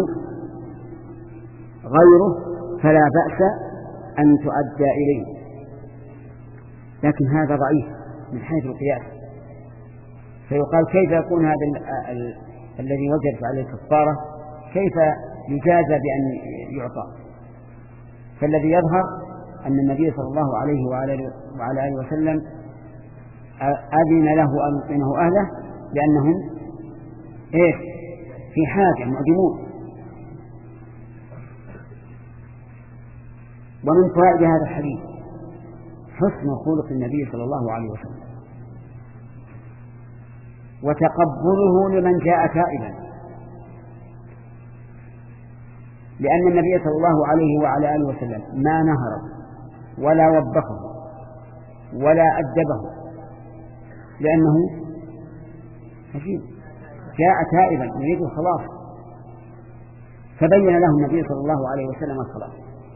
غيره فلا بأس أن تؤدى إليه، لكن هذا ضعيف من حيث القياس. فيقال كيف يكون هذا ال ال الذي وجدت عليه الكفارة كيف يجازى بأن يعطى؟ فالذي يظهر أن النبي صلى الله عليه وعلى آله وسلم أذن له أن يطعمه أهله لأنهم إيه في حاجة معدمون. ومن فوائد هذا الحديث حسن خلق النبي صلى الله عليه وسلم وتقبله لمن جاء تائبا، لأن النبي صلى الله عليه وعلى آله وسلم ما نهره ولا وبخه ولا أدبه لأنه حكيم جاء تائبا يريد الخلاص، فبين له النبي صلى الله عليه وسلم الخلاص.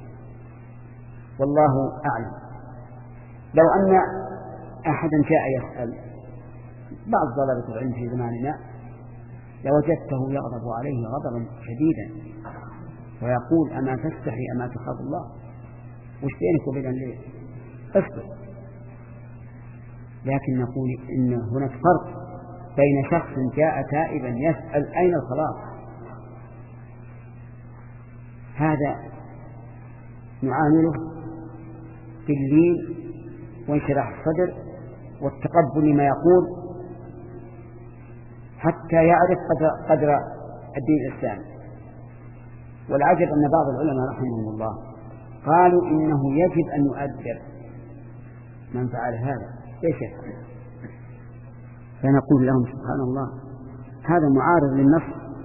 والله أعلم. لو أن أحدا جاء يسأل بعض طلبة العلم في زماننا لوجدته يغضب عليه غضبا شديدا ويقول أما تستحي أما تخاف الله، وش بينك وبين الليل اصبر. لكن نقول إن هناك فرق بين شخص جاء تائبا يسأل أين الخلاص، هذا نعامله باللين وانشراح الصدر والتقبل لما يقول حتى يعرف قدر, قدر الدين الإسلامي. والعجب أن بعض العلماء رحمهم الله قالوا إنه يجب أن يؤدب من فعل هذا ليش يفعل. فنقول لهم سبحان الله هذا معارض للنص،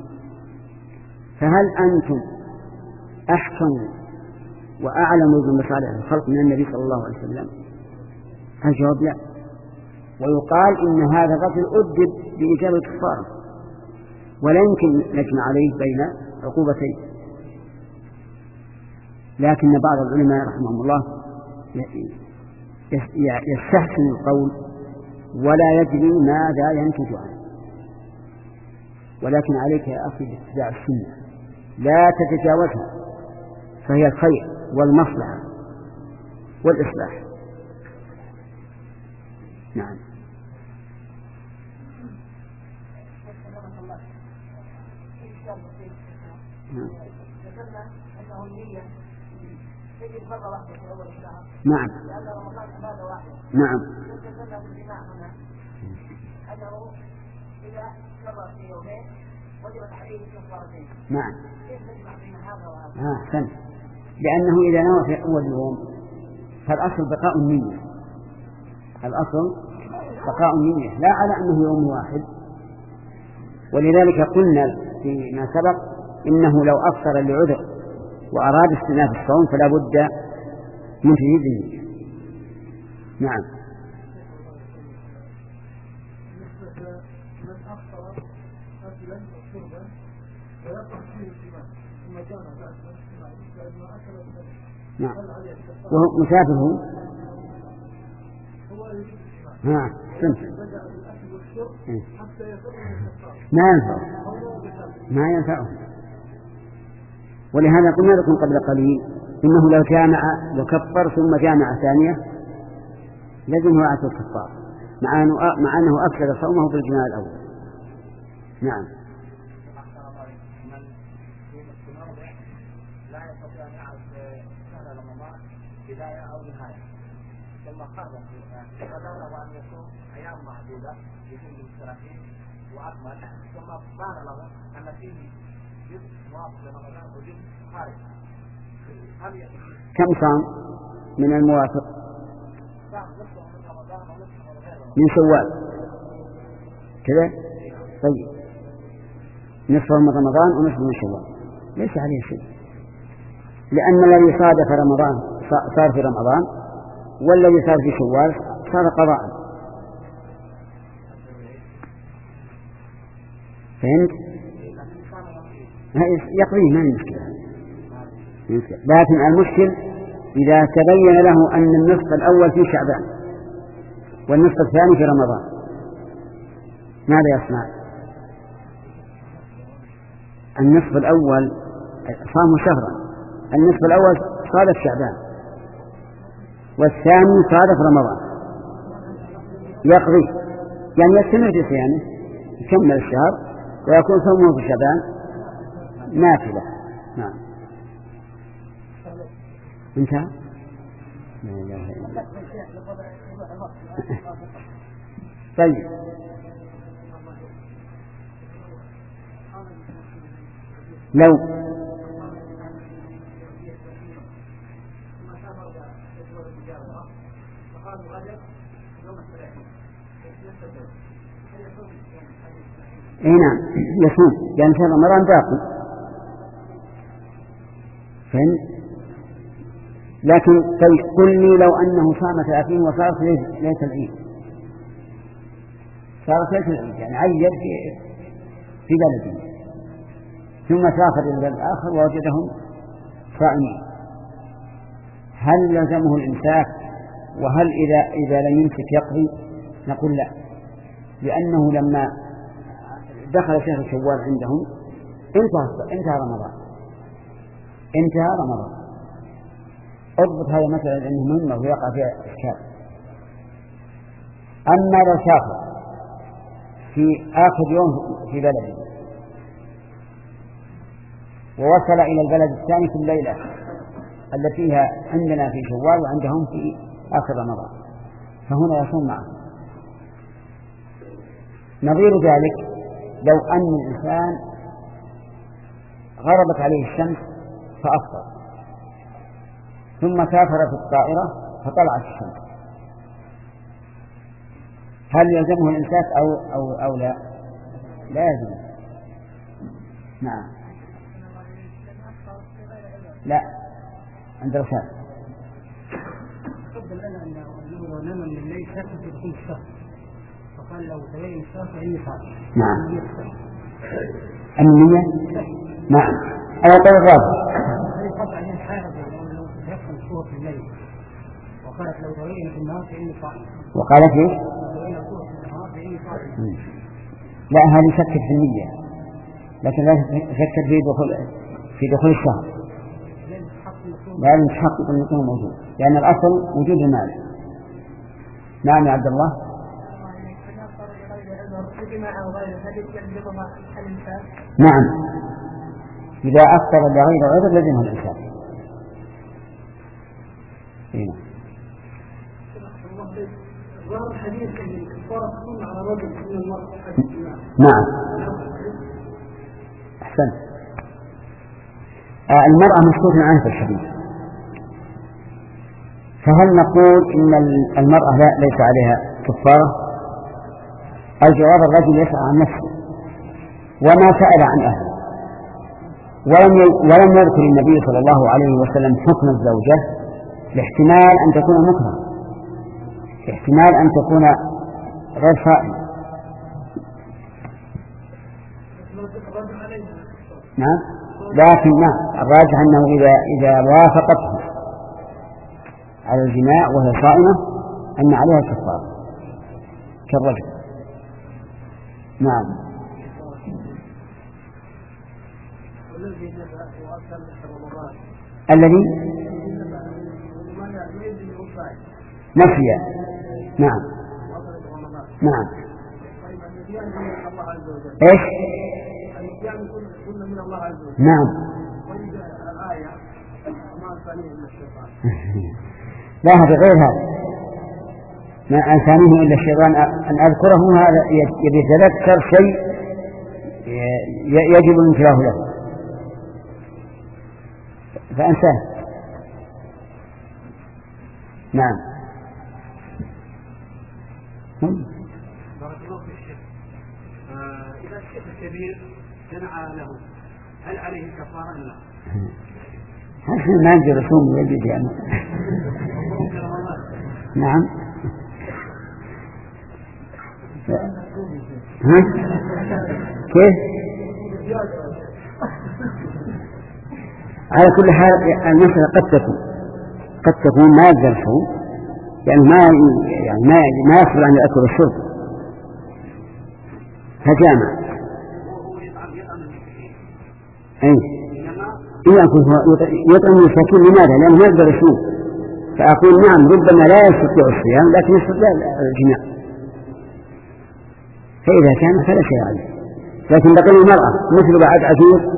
فهل أنتم أحكم وأعلم بمصالح الخلق من النبي صلى الله عليه وسلم؟ الجواب لا. ويقال إن هذا الرجل أدب بإجابة كفاره، ولا يمكن نجمع عليه بين عقوبتين. لكن بعض العلماء رحمهم الله يستحسن القول ولا يدري ماذا ينتج عنه. ولكن عليك يا أخي باتباع السنة، لا تتجاوزها، فهي الخير والمصلحة والإصلاح. نعم. نعم. نعم. نعم. آه أحسنت. لأنه إذا نوى في أول يوم فالأصل بقاء النية، الأصل بقاء النية لا على أنه يوم واحد. ولذلك قلنا فيما سبق إنه لو أفطر لعذر وأراد استئناف الصوم فلا بد من تجديد النية. نعم. نعم. وهو مسافر هو. ها سمت. ما ينفع ما ينفعه. ولهذا قلنا لكم قبل قليل إنه لو جامع وكفر ثم جامع ثانية لازم هو أعطى الكفار، مع أنه مع أنه أفسد صومه بالجماع الأول. نعم. لا يستطيع أن يعرف شهر رمضان بداية أو نهاية، ثم قرر فدوره أن يصوم أيام معدودة بكل الثلاثين وأكمل، ثم بان له أن فيه جزء موافق لرمضان وجزء خارج. كم صام من الموافق؟ من شوال كذا. طيب نصف من رمضان ونصف من شوال ليس عليه شيء، لأن الذي صادف رمضان صار في رمضان، والذي صار في شوال صار قضاء. فهمت؟ يقضيه ما المشكلة. لكن المشكل إذا تبين له أن النصف الأول في شعبان والنصف الثاني في رمضان ماذا يصنع؟ النصف الأول صام شهرا، النصف الأول صادف شعبان والثاني صادف رمضان، يقضي يعني يستمر في صيامه يكمل الشهر ويكون صومه في شعبان نافلة. نعم. انتهى. لا إله إلا الله. طيب لو اي نعم يصوم لأن شهر رمضان باقي. فهمت؟ لكن طيب قل لي لو أنه صام ثلاثين وصارت ليلة العيد، صارت ليلة العيد يعني عيد في في بلده، ثم سافر إلى البلد الآخر ووجدهم صائمين، هل يلزمه الإمساك؟ وهل إذا إذا لم يمسك يقضي؟ نقول لا، لأنه لما دخل شهر شوال عندهم انتهى انتهى رمضان انتهى رمضان. اضبط هذا مثلا لأنه مهمة ويقع فيها إشكال. أما لو سافر في آخر يوم في بلده ووصل إلى البلد الثاني في الليلة التي فيها عندنا في شوال وعندهم في آخر رمضان، فهنا يصوم معه. نظير ذلك لو أن الإنسان غربت عليه الشمس فأفطر ثم سافر في الطائرة فطلعت الشمس، هل يلزمه الإمساك أو, أو, أو لا؟ لا يلزمه. نعم. لا عند رسالة. تفضل لنا أن ننام من الليل ساكن في كل شهر فقال لو تبين الشهر فإني صائم. نعم. النية نعم. أنا قول الرابع. قطع عن الحائض لو يفهم الشهور في الليل. وقالت لو تبين في النهار فإني صائم. وقالت إيش؟ لو تبين الشهور في النهار فإني صائم. لا هذه شكت في النية، لكن لا شكت في دخول في دخول الشهر. لازم تحقق أن يكون موجود، لأن الأصل وجود المال. نعم يا عبد الله. نعم، إذا أفطر لغير عذر لزمه الإمساك. نعم أحسن. آه المرأة مسكوت عنها في الحديث، فهل نقول إن المرأة لا ليس عليها كفارة؟ الجواب الرجل يسأل عن نفسه وما سأل عن أهله، ولم ولم يذكر النبي صلى الله عليه وسلم حكم الزوجة لاحتمال أن تكون مكرهة، احتمال أن تكون غير صائمة. نعم، لكن نعم الراجح أنه إذا إذا وافقته على الجماع وهي صائمة أن عليها كفارة كالرجل. نعم. الذي نسي. نعم نعم. ايش؟ نعم. لا هذا غير هذا، ما أنسانيه إلا الشيطان أن أذكره، هذا يتذكر شيء يجب الانتباه له فأنساه. نعم. بارك الله في الشيخ. إذا الشيخ الكبير جنع له هل عليه كفارة أم لا؟ هل ما عندي رسوم يجب يعني. نعم. ها؟ كيف؟ على كل حال المسألة قد تكون قد تكون ما يدرسه، يعني ما يعني ما ما يصبر عن الأكل والشرب فجامع. أي يأكل يطعم المساكين. لماذا؟ لأنه ما يقدر يصوم. فأقول نعم ربما لا يستطيع الصيام لكن يستطيع الجماع، فإذا كان فلا شيء عليه. لكن بقي المرأة مثل بعد عجوز.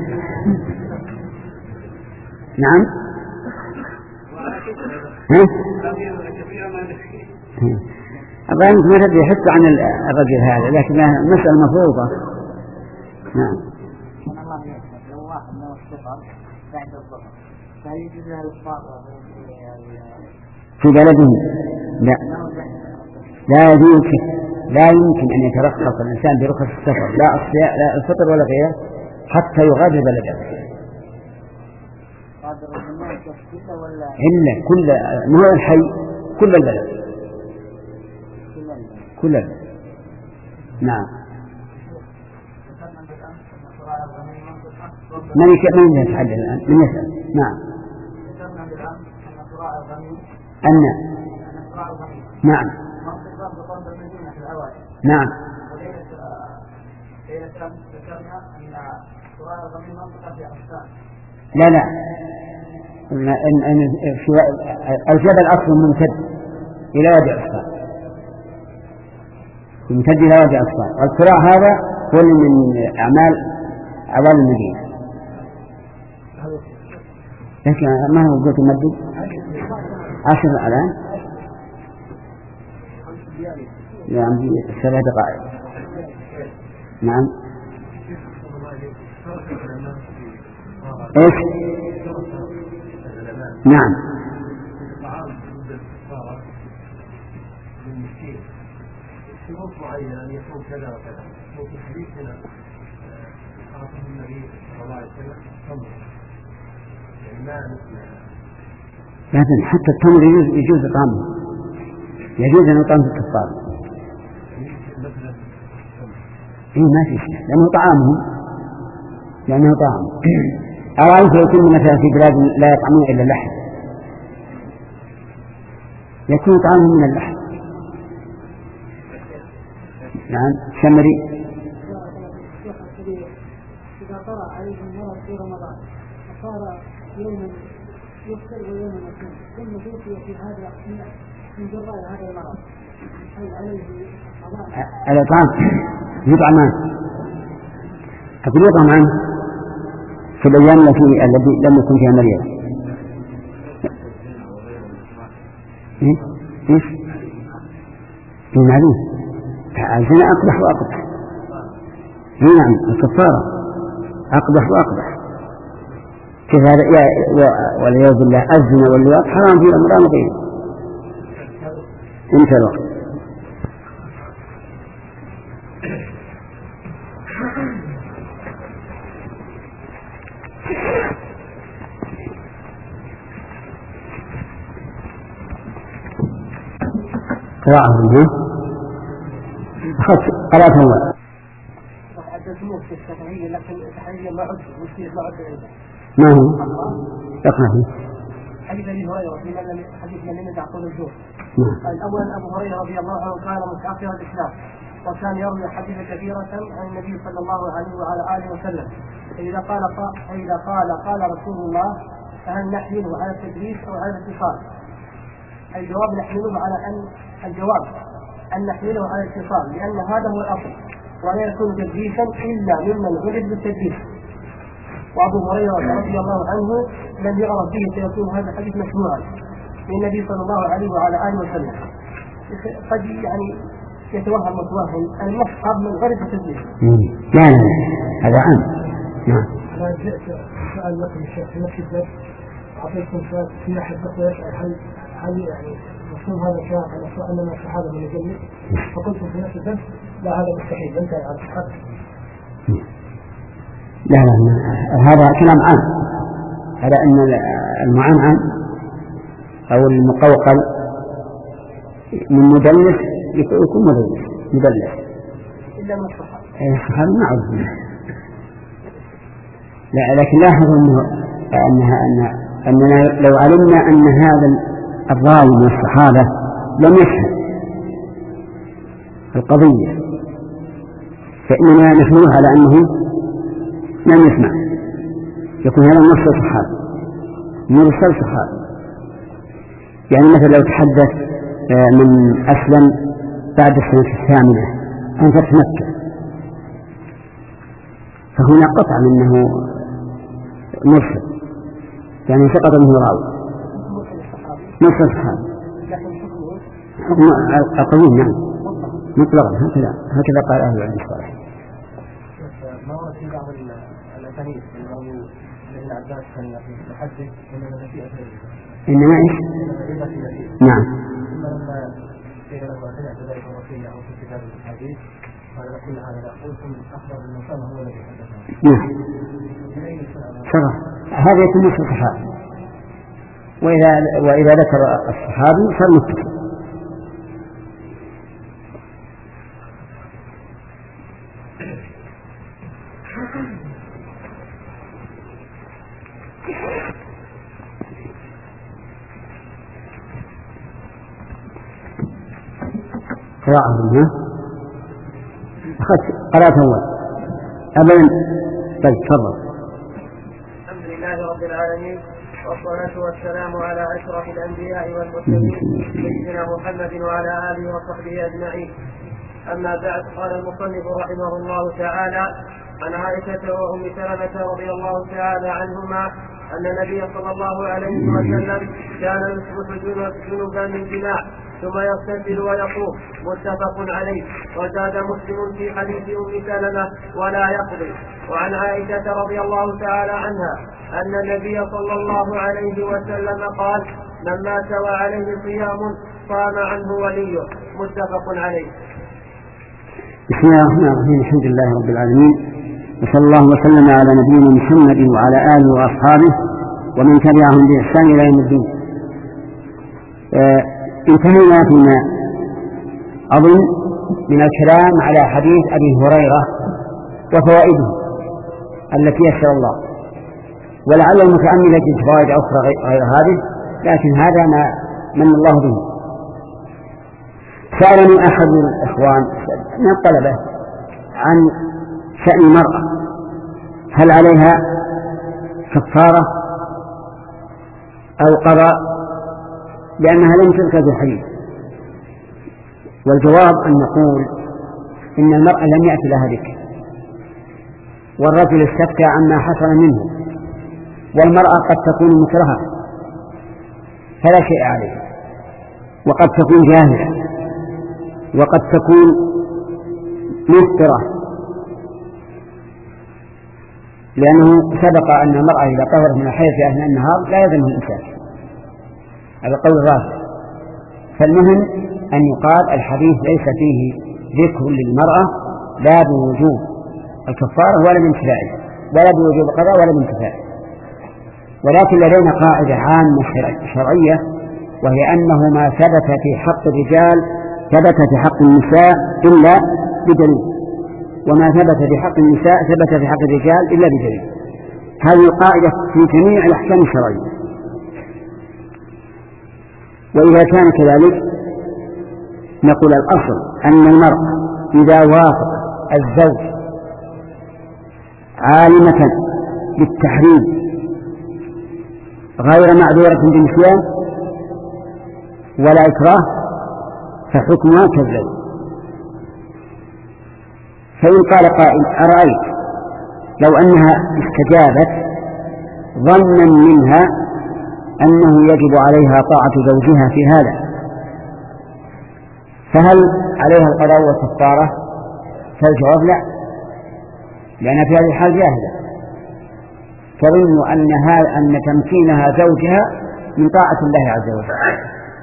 نعم. ها؟ الظاهر ما تدري يحث عن الرجل هذا، لكن مسألة مفروضة. نعم. لو واحد من الصغر بعد الظهر فهل يجوز له الإفطار في بلده؟ لا، لا يمكن لا يمكن أن يترخص الإنسان برخص السفر، لا الصيام لا الفطر ولا غيره، حتى يغادر بلده. إلا كل ما هو الحي كل البلد كل البلد. نعم. من من يتحدث الآن؟ من يسأل؟ نعم. أن نعم نعم. لا لا الجبل أصل ممتد إلى وادي عصفان، ممتد إلى وادي عصفان، والقراء هذا هو من أعمال أعوال المدينة. لكن ما هو قلت المدد عشر الآن يعني سبع دقائق. نعم. ايش؟ نعم. شروط معينة أن يكون كذا وكذا، وفي حديثنا خاطب النبي صلى الله عليه وسلم تمر، يعني ما مثل. لكن حتى التمر يجوز إطعامه، يجوز أن يطعم في الكفار. إيه ما في شيء لأنه طعامهم، لأنه طعام. أرأيت لو كنا مثلا في بلاد لا يطعمون إلا اللحم يكون طعامهم من اللحم. نعم شمري. إذا طرأ عليه المرض في رمضان فصار يوما يفطر ويوما يصوم ثم توفي في هذا من جراء هذا المرض هل عليه الإطعام؟ يطعمان. أقول يطعمان في الأيام التي التي لم يكن فيها مريض. إيه؟ إيش؟ إيه معلوم. عايزين أقبح وأقبح. إيه نعم الكفارة أقبح وأقبح. كيف هذا؟ والعياذ بالله الزنا واللواط حرام في رمضان وغيره. انتهى الوقت. قراءة منه أخذت قراءة أول ما هو اقرأ فيه حديث ابي هريره في حديث من لم يدع قول الزور. الاول ابو هريره رضي الله عنه كان متاخر الاسلام وكان يروي حديث كثيره عن النبي صلى الله عليه وعلى اله وسلم. فاذا قال فاذا قال قال رسول الله فهل نحمله على التدريس او على الاتصال؟ الجواب نحمله على ان الجواب ان نحمله على الاتصال لان هذا هو الاصل ولا يكون تدريسا الا ممن عرف بالتدريس. وابو هريره رضي الله عنه لم يعرف به سيكون هذا الحديث مسموعا للنبي صلى الله عليه وعلى اله وسلم. قد يعني يتوهم متوهم ان يصحب من غير التدريس. لا لا هذا عام. نعم. انا جئت سال لكم الشيخ في نفس الدرس اعطيتكم سؤال في احد يسال هل هل يعني مفهوم هذا الشيخ على اننا الصحابه من الجنه؟ فقلتم في نفس الدرس لا هذا مستحيل انت على الصحابه. لا لا هذا كلام عام على أن المعنعن أو المقوقل من مدلس يكون مدلس مدلس إلا من الصحابة. الصحابة ما عرفوا. لا لكن لاحظوا أنه أنها أن أننا لو علمنا أن هذا الراوي من الصحابة لم يشهد القضية فإننا نحمله على أنه لم يسمع يكون هذا نص صحابي مرسل صحابي. يعني مثلا لو تحدث من أسلم بعد السنة الثامنة عن فتح مكة فهنا قطع منه مرسل يعني سقط منه راوي مرسل صحابي حكم القويم نعم مطلقا هكذا هكذا قال أهل العلم الصالح. ما ورد في بعض الأسانيد أنه ابن عباس كان يحدث أنه نسيئة إنما إيش؟ نعم. ثم لما قيل له سمعت ذلك الرسول أو في كتاب الحديث قال كل هذا لا قلتم أخبر أن أسامة هو الذي حدثه. نعم. شرع هذا يكون نصف الصحابي وإذا وإذا ذكر الصحابي صار متصل. قراءة منها أخذت قراءة أول أبدا. طيب تفضل. الحمد لله رب العالمين والصلاة والسلام على أشرف الأنبياء والمرسلين سيدنا محمد وعلى آله وصحبه أجمعين. أما بعد قال المصنف رحمه الله تعالى عن عائشة وأم سلمة رضي الله تعالى عنهما أن النبي صلى الله عليه وسلم كان يصبح جنبا من جماع ثم يغتسل ويطوف متفق عليه. وزاد مسلم في حديث أم سلمة ولا يقضي. وعن عائشة رضي الله تعالى عنها أن النبي صلى الله عليه وسلم قال من مات وعليه صيام صام عنه وليه متفق عليه. بسم الله الرحمن الرحيم الحمد لله رب العالمين وصلى الله وسلم على نبينا محمد وعلى آله وأصحابه ومن تبعهم بإحسان إلى يوم الدين. آه انتهينا فيما أظن من الكلام على حديث أبي هريرة وفوائده التي يسر الله، ولعل المتأمل يجد فوائد أخرى غير هذه، لكن هذا ما من الله به. سألني أحد الإخوان من الطلبة عن شأن المرأة، هل عليها كفارة أو قضاء، لأنها لم تذكر في الحديث. والجواب أن نقول إن المرأة لم يأتي لها ذكر، والرجل استفتى عما حصل منه، والمرأة قد تكون مكرهة فلا شيء عليه، وقد تكون جاهلة، وقد تكون مفترة، لأنه سبق أن المرأة إذا طهرت من الحيض في أثناء النهار لا يلزمها الإمساك، هذا قول الراجح. فالمهم أن يقال الحديث ليس فيه ذكر للمرأة لا بوجوب الكفارة ولا بانتفاعه، ولا بوجوب القضاء ولا بانتفاعه، ولكن لدينا قاعدة عامة شرعية، وهي أنه ما ثبت في حق الرجال ثبت في حق النساء إلا بدليل، وما ثبت في حق النساء ثبت في حق الرجال إلا بدليل. هذه القاعدة في جميع الأحكام الشرعية. وإذا كان كذلك نقول الأصل أن المرأة إذا وافق الزوج عالمة بالتحريم غير معذورة بالنسيان ولا إكراه فحكمها كالزوج. فإن قال قائل أرأيت لو أنها استجابت ظنا منها أنه يجب عليها طاعة زوجها في هذا، فهل عليها القضاء والكفارة؟ فالجواب لا، لأن في هذه الحال جاهلة تظن أنها أن تمكينها زوجها من طاعة الله عز وجل.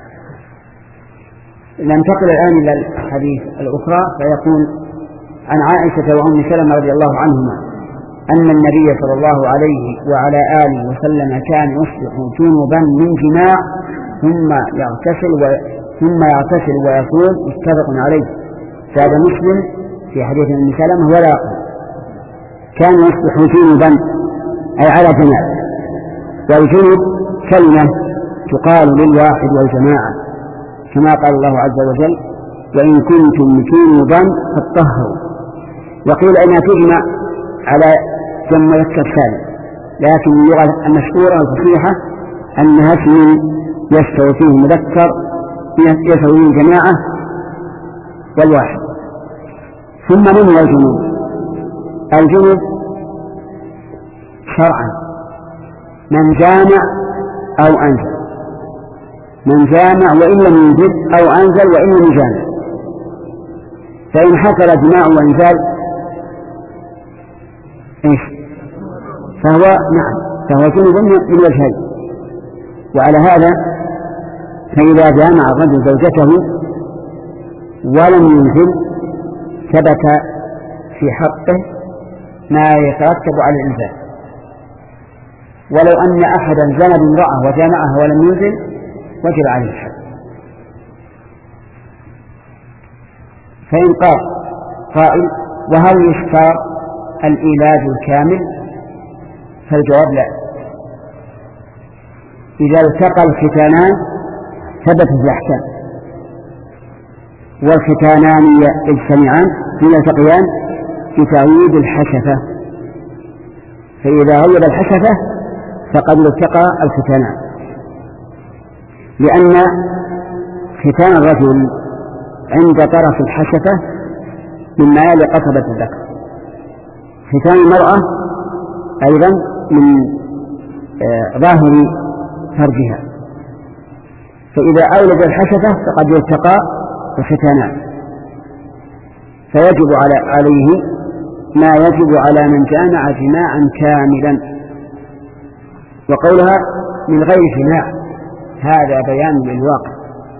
ننتقل الآن إلى الحديث الأخرى، فيقول عن عائشة وأم سلمة رضي الله عنهما أن النبي صلى الله عليه وعلى آله وسلم كان يصبح جنبا من جماع ثم يغتسل و... ثم يغتسل ويصوم، متفق عليه. زاد مسلم في حديث أم سلمة ولا كان يصبح جنبا أي على جماع، والجنب كلمة تقال للواحد والجماعة كما قال الله عز وجل وإن كنتم جنبا فاطهروا، وقيل أنها تجمع على جمع مذكر سالم، لكن اللغة المشهورة الفصيحة أنها اسم يستوي فيه مذكر يستوي الجماعة والواحد. ثم من هو الجنوب؟ الجنوب شرعا من جامع أو أنزل، من جامع وإن لم ينزل أو أنزل وإن لم يجامع، فإن حصل جماع وإنزال إيش؟ فهو نعم فهو جنب من وجهين. وعلى هذا فإذا جامع الرجل زوجته ولم ينزل ثبت في حقه ما يترتب على الإنزال، ولو أن أحدا زنى بامرأة وجامعها ولم ينزل وجب عليه الحد. فإن قال قائل وهل يشترط الإيلاج الكامل؟ فالجواب لا. إذا التقى الختانان ثبت الأحكام، والختانان يجتمعان يلتقيان في تعويض الحشفة، فإذا غيب الحشفة فقد التقى الختانان، لأن ختان الرجل عند طرف الحشفة مما يلي قصبة الذكر، ختان المرأة أيضا من آه ظاهر فرجها، فإذا أولد الحشفة فقد يلتقى الختانان، فيجب على عليه ما يجب على من جامع جماعا كاملا. وقولها من غير جماع هذا بيان للواقع.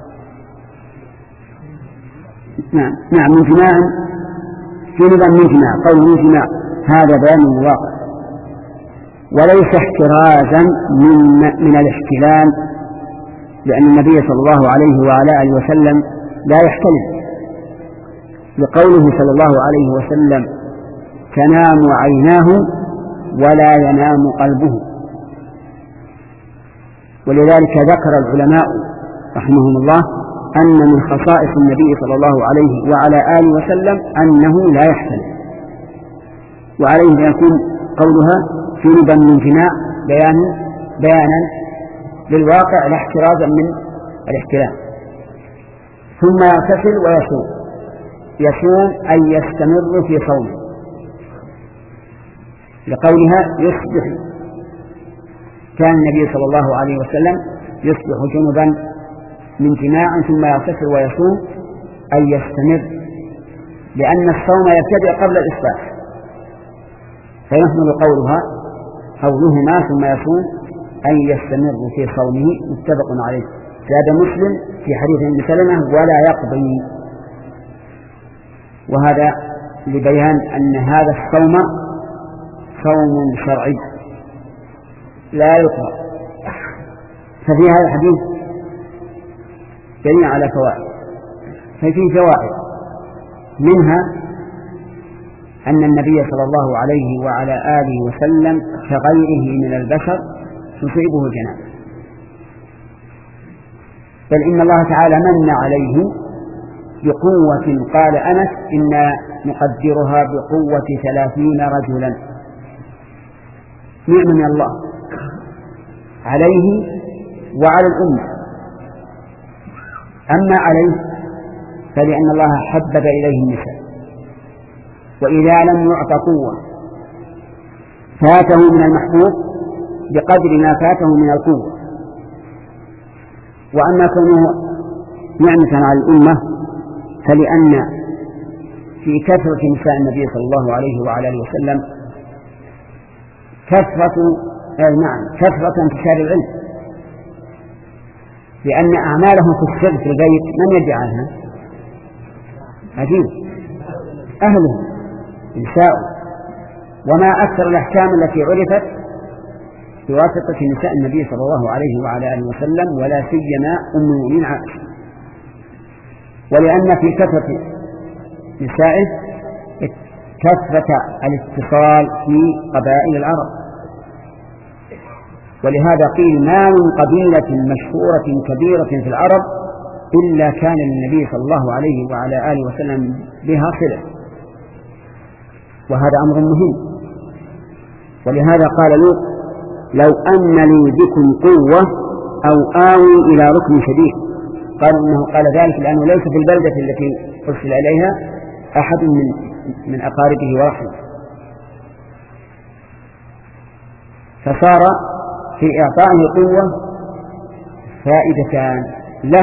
نعم نعم من جماع جنبا من جماع، قول من جماع هذا بيان للواقع، وليس احترازا من من الاحتلال، لأن النبي صلى الله عليه وعلى آله وسلم لا يحتلم، لقوله صلى الله عليه وسلم: تنام عيناه ولا ينام قلبه. ولذلك ذكر العلماء رحمهم الله أن من خصائص النبي صلى الله عليه وعلى آله وسلم أنه لا يحتلم، وعليه يكون قولها جنبا من جماع بيان بيانا للواقع لا احترازا من الاحتلام. ثم يغتسل ويصوم. يصوم أي يستمر في صومه، لقولها يصبح. كان النبي صلى الله عليه وسلم يصبح جنبا من جماع ثم يغتسل ويصوم أي يستمر، لأن الصوم يبتدئ قبل الإصباح، فيحمل قولها قولهما ثم يصوم أن يستمر في صومه. متفق عليه. زاد مسلم في حديث ابن سلمة: ولا يقضي. وهذا لبيان أن هذا الصوم صوم شرعي لا يقرأ. ففي هذا الحديث دليل على فوائد. ففي فوائد منها أن النبي صلى الله عليه وعلى آله وسلم كغيره من البشر تصيبه جنابة، بل إن الله تعالى من عليه بقوة. قال أنس: إنا نقدرها بقوة ثلاثين رجلا. نعم من الله عليه وعلى الأمة. أما عليه فلأن الله حبب إليه النساء، وإذا لم يعط قوة فاته من المحبوب بقدر ما فاته من القوة. وأما كونه نعمة على الأمة فلأن في كثرة نساء النبي صلى الله عليه وعلى آله وسلم كثرة نعم كثرة انتشار العلم، لأن أعمالهم في السر في البيت من يجعلها؟ عجيب، أهلهم نساء. وما أكثر الأحكام التي عرفت بواسطة نساء النبي صلى الله عليه وعلى آله وسلم، ولا سيما أم المؤمنين عائشة. ولأن في كثرة نسائه كثرة الاتصال في قبائل العرب، ولهذا قيل: ما من قبيلة مشهورة كبيرة في العرب إلا كان للنبي صلى الله عليه وعلى آله وسلم بها صلة. وهذا أمر مهم. ولهذا قال لوط: لو أن لي بكم قوة أو آوي إلى ركن شديد. قال إنه قال ذلك لأنه ليس في البلدة التي أرسل إليها أحد من من أقاربه ورحمه، فصار في إعطائه قوة فائدتان له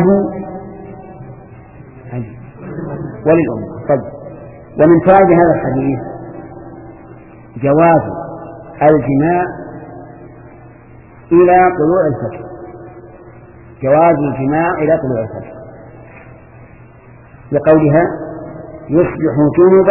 وللأمة. طيب، ومن فائدة هذا الحديث جواز الجماع إلى طلوع الفجر، جواز الجماع إلى طلوع الفجر، لقولها: يصبح جنبا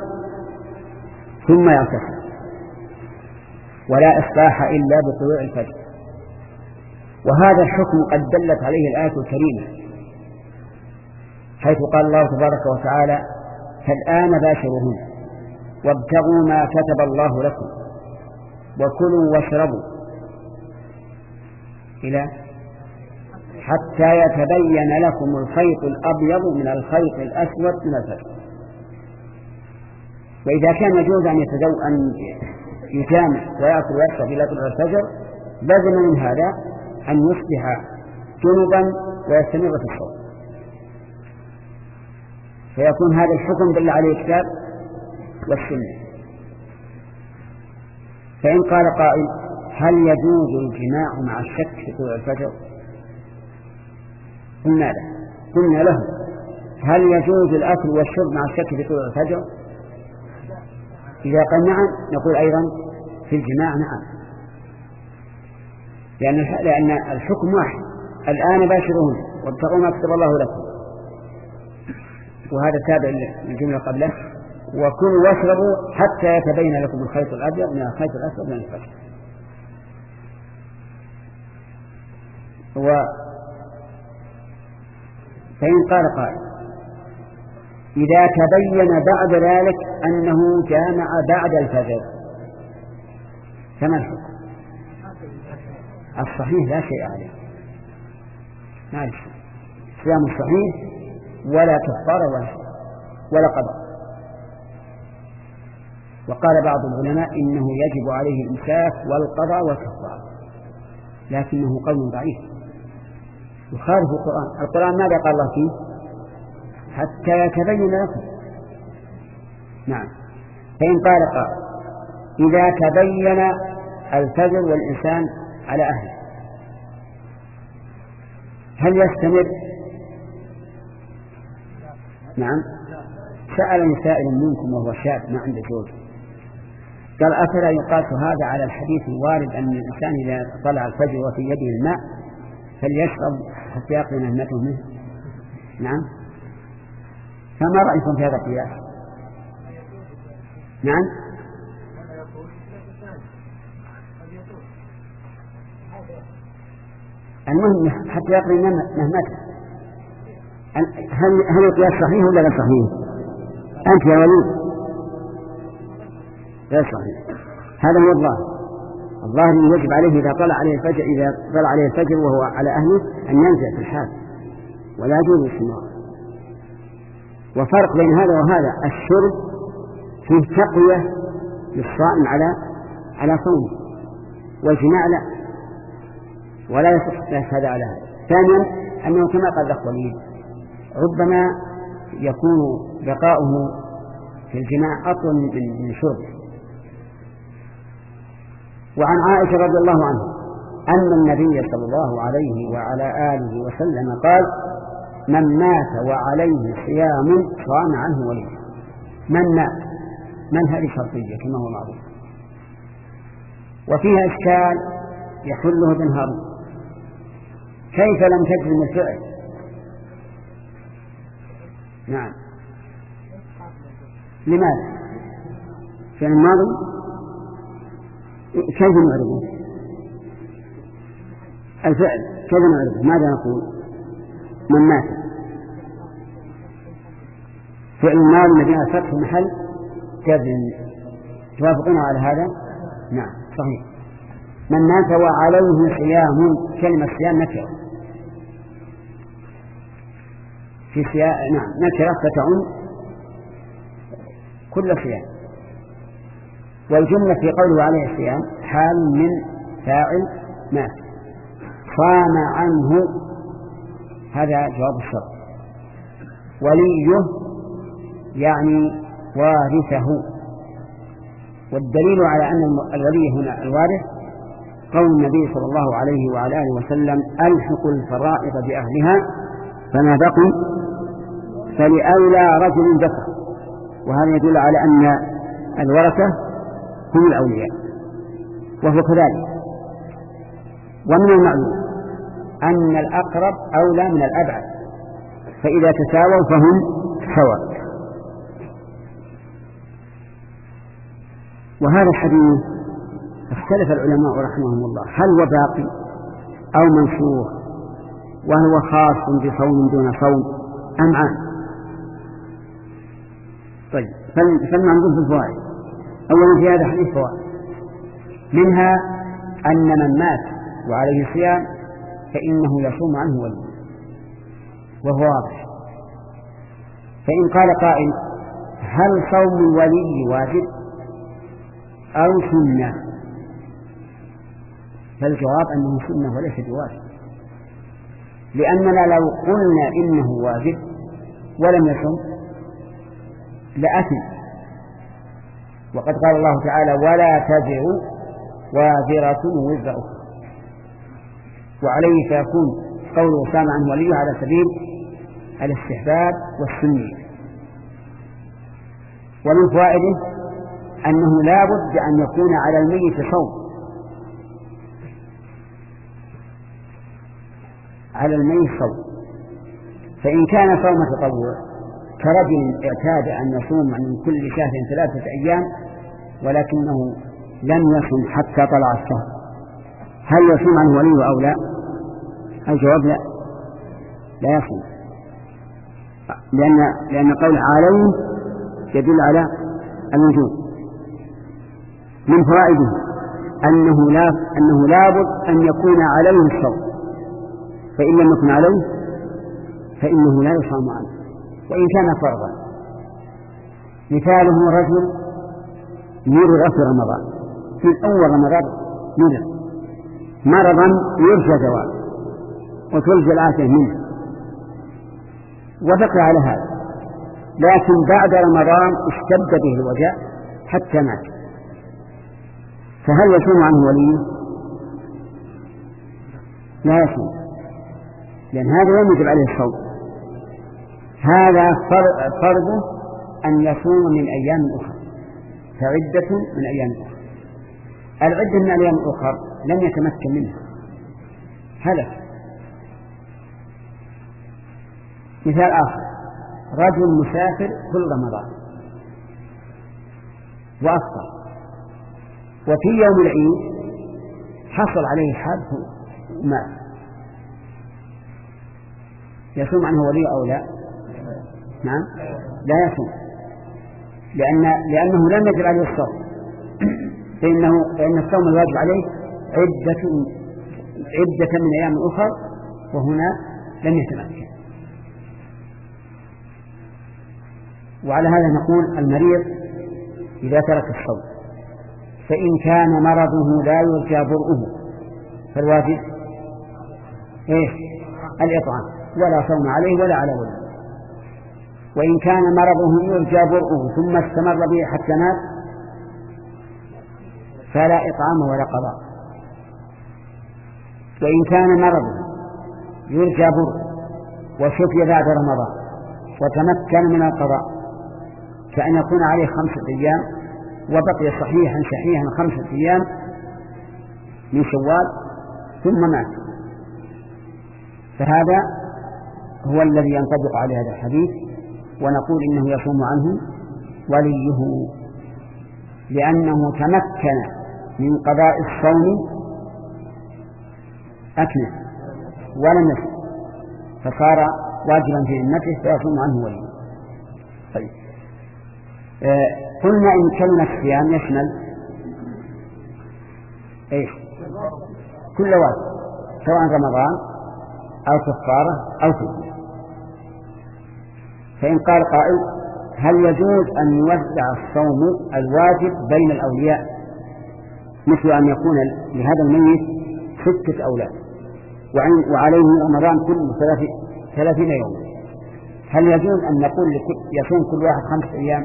ثم يغتسل، ولا إصباح إلا بطلوع الفجر. وهذا الحكم قد دلت عليه الآية الكريمة، حيث قال الله تبارك وتعالى: فالآن باشروهن وابتغوا ما كتب الله لكم وكلوا واشربوا إلى حتى يتبين لكم الخيط الأبيض من الخيط الأسود من الفجر. وإذا كان يجوز أن يتزوج أن يجامع ويأكل ويشرب إلى طلوع الفجر، لازم من هذا أن يصبح جنبا ويستمر في الصوم، فيكون هذا الحكم دل عليه الكتاب والسنة. فإن قال قائل: هل يجوز الجماع مع الشك في طلوع الفجر؟ قلنا له قلنا له هل يجوز الأكل والشرب مع الشك في طلوع الفجر؟ إذا قال نعم نقول أيضا في الجماع نعم، لأن لأن الحكم واحد: الآن باشرون وابتغوا ما كتب الله لكم، وهذا تابع للجملة قبله: وكلوا واشربوا حتى يتبين لكم الخيط الأبيض من الخيط الأسود من الفجر. و فإن قال قائل: إذا تبين بعد ذلك أنه جامع بعد الفجر فما الحكم؟ الصحيح لا شيء عليه، ما عليه صيام الصحيح ولا كفارة ولا ولا قضاء. وقال بعض العلماء إنه يجب عليه الإمساك والقضاء والكفارة، لكنه قول ضعيف يخالف القرآن. القرآن ماذا قال الله فيه؟ حتى يتبين لكم. نعم. فإن قال قال إذا تبين الفجر والإنسان على أهله هل يستمر؟ نعم. سألني سائل منكم وهو شاب ما عنده زوج، قال أفلا يقاس هذا على الحديث الوارد أن الإنسان إذا طلع الفجر وفي يده الماء فليشرب حتى يقضي نهمته منه؟ نعم. فما رأيكم في هذا القياس؟ نعم. المهم حتى يقضي نهمته. هل هل القياس صحيح ولا غير صحيح؟ أنت يا وليد غير صحيح. هذا هو الظاهر. الظاهر يجب عليه إذا طلع عليه الفجر إذا طلع عليه الفجر وهو على أهله أن ينزع في الحال ولا يجوز الاستمرار. وفرق بين هذا وهذا الشرب فيه تقوية للصائم على على صومه، والجماع لا، ولا يصح هذا على هذا. ثانيا أنه كما قال الأخ وليد ربما يكون بقاؤه في الجماع أطول من شربه. وعن عائشة رضي الله عنها أن النبي صلى الله عليه وعلى آله وسلم قال من مات وعليه صيام صام عنه وليه. من مات، من هذه شرطية كما هو معروف، وفيها إشكال يحله ابن هارون. كيف لم تجزم الفعل؟ نعم. لماذا؟ فعل الماضي كيف نعرفه؟ الفعل كيف نعرفه؟ ماذا نقول؟ من مات فعل الماضي مبني الفتح محل جزم. توافقون على هذا؟ نعم صحيح. من مات وعليه صيام، كلمة صيام نكرة في صيام، نعم نكرة فتعم كل صيام. والجملة في قوله عليه الصيام حال من فاعل مات. صام عنه هذا جواب الشرط. وليه يعني وارثه. والدليل على أن الولي هنا الوارث قول النبي صلى الله عليه وعلى آله وسلم ألحقوا الفرائض بأهلها فما بقي فلأولى رجل ذكر. وهذا يدل على أن الورثة هم الأولياء، وهو كذلك. ومن المعلوم أن الأقرب أولى من الأبعد، فإذا تساووا فهم سواء. وهذا الحديث اختلف العلماء رحمهم الله هل هو باقي أو منسوخ، وهو خاص بصوم دون صوم أم عام. طيب فلننظر في الفوائد. أولا في هذا الحديث فوائد، منها أن من مات وعليه صيام فإنه يصوم عنه ولي، وهو واضح. فإن قال قائل هل صوم الولي واجب أو سنة؟ فالجواب أنه سنة وليس بواجب، لأننا لو قلنا إنه واجب ولم يصم لأثم. وقد قال الله تعالى ولا تزر وازرة وزر أخرى، وعليه فيكون قوله صام عنه وليه على سبيل الاستحباب والسنية. ومن فوائده أنه لا بد أن يكون على الميت صوم، على الميت صوم. فإن كان صوم تطوع كرجل اعتاد أن يصوم من كل شهر ثلاثة أيام ولكنه لم يصم حتى طلع الشهر، هل يصوم عنه وليه أو لا؟ الجواب لا، لا يصوم. لأن لأن قول عليه يدل على الوجوب. من فوائده أنه لا أنه لابد أن يكون عليه الصوم، فإن لم يكن عليه فإنه لا يصام عنه وإن كان فرضا. مثاله رجل مرض في رمضان، في أول رمضان مرض مرضا يرجى زواله وترجى العافية منه وبقي على هذا، لكن بعد رمضان اشتد به الوجع حتى مات، فهل يصوم عنه وليه؟ لا يصوم، لأن هذا لم يجب عليه الصوم. هذا فرضه أن يصوم من أيام أخرى، فعدة من أيام أخرى. العدة من أيام أخرى لم يتمكن منها، هلك. مثال آخر، رجل مسافر كل رمضان وأفطر، وفي يوم العيد حصل عليه حادث ومات، يصوم عنه ولي أو لا؟ نعم لا يصوم، لأن لأنه لم يجب عليه الصوم، فإنه فإن الصوم الواجب عليه عدة عدة من أيام أخرى، وهنا لم يتمكن. وعلى هذا نقول المريض إذا ترك الصوم فإن كان مرضه لا يرجى برؤه فالواجب إيه؟ الإطعام، ولا صوم عليه ولا على ولده. وإن كان مرضه يرجى برؤه ثم استمر به حتى مات فلا إطعام ولا قضاء. وإن كان مرضه يرجى برؤه وشفي بعد رمضان وتمكن من القضاء، كأن يكون عليه خمسة أيام وبقي صحيحا صحيحا خمسة أيام من شوال ثم مات، فهذا هو الذي ينطبق عليه هذا الحديث، ونقول إنه يصوم عنه وليه، لأنه تمكن من قضاء الصوم أكمل ولم يصم، فصار واجبا في ذمته فيصوم عنه وليه. طيب آه قلنا إن كلمة الصيام يشمل إيش؟ كل واجب، سواء رمضان أو كفارة أو فدية. فإن قال قائل هل يجوز أن يوزع الصوم الواجب بين الأولياء، مثل أن يكون لهذا الميت ستة أولاد وعليه رمضان كله ثلاثين يوم، هل يجوز أن نقول يصوم كل واحد خمسة أيام؟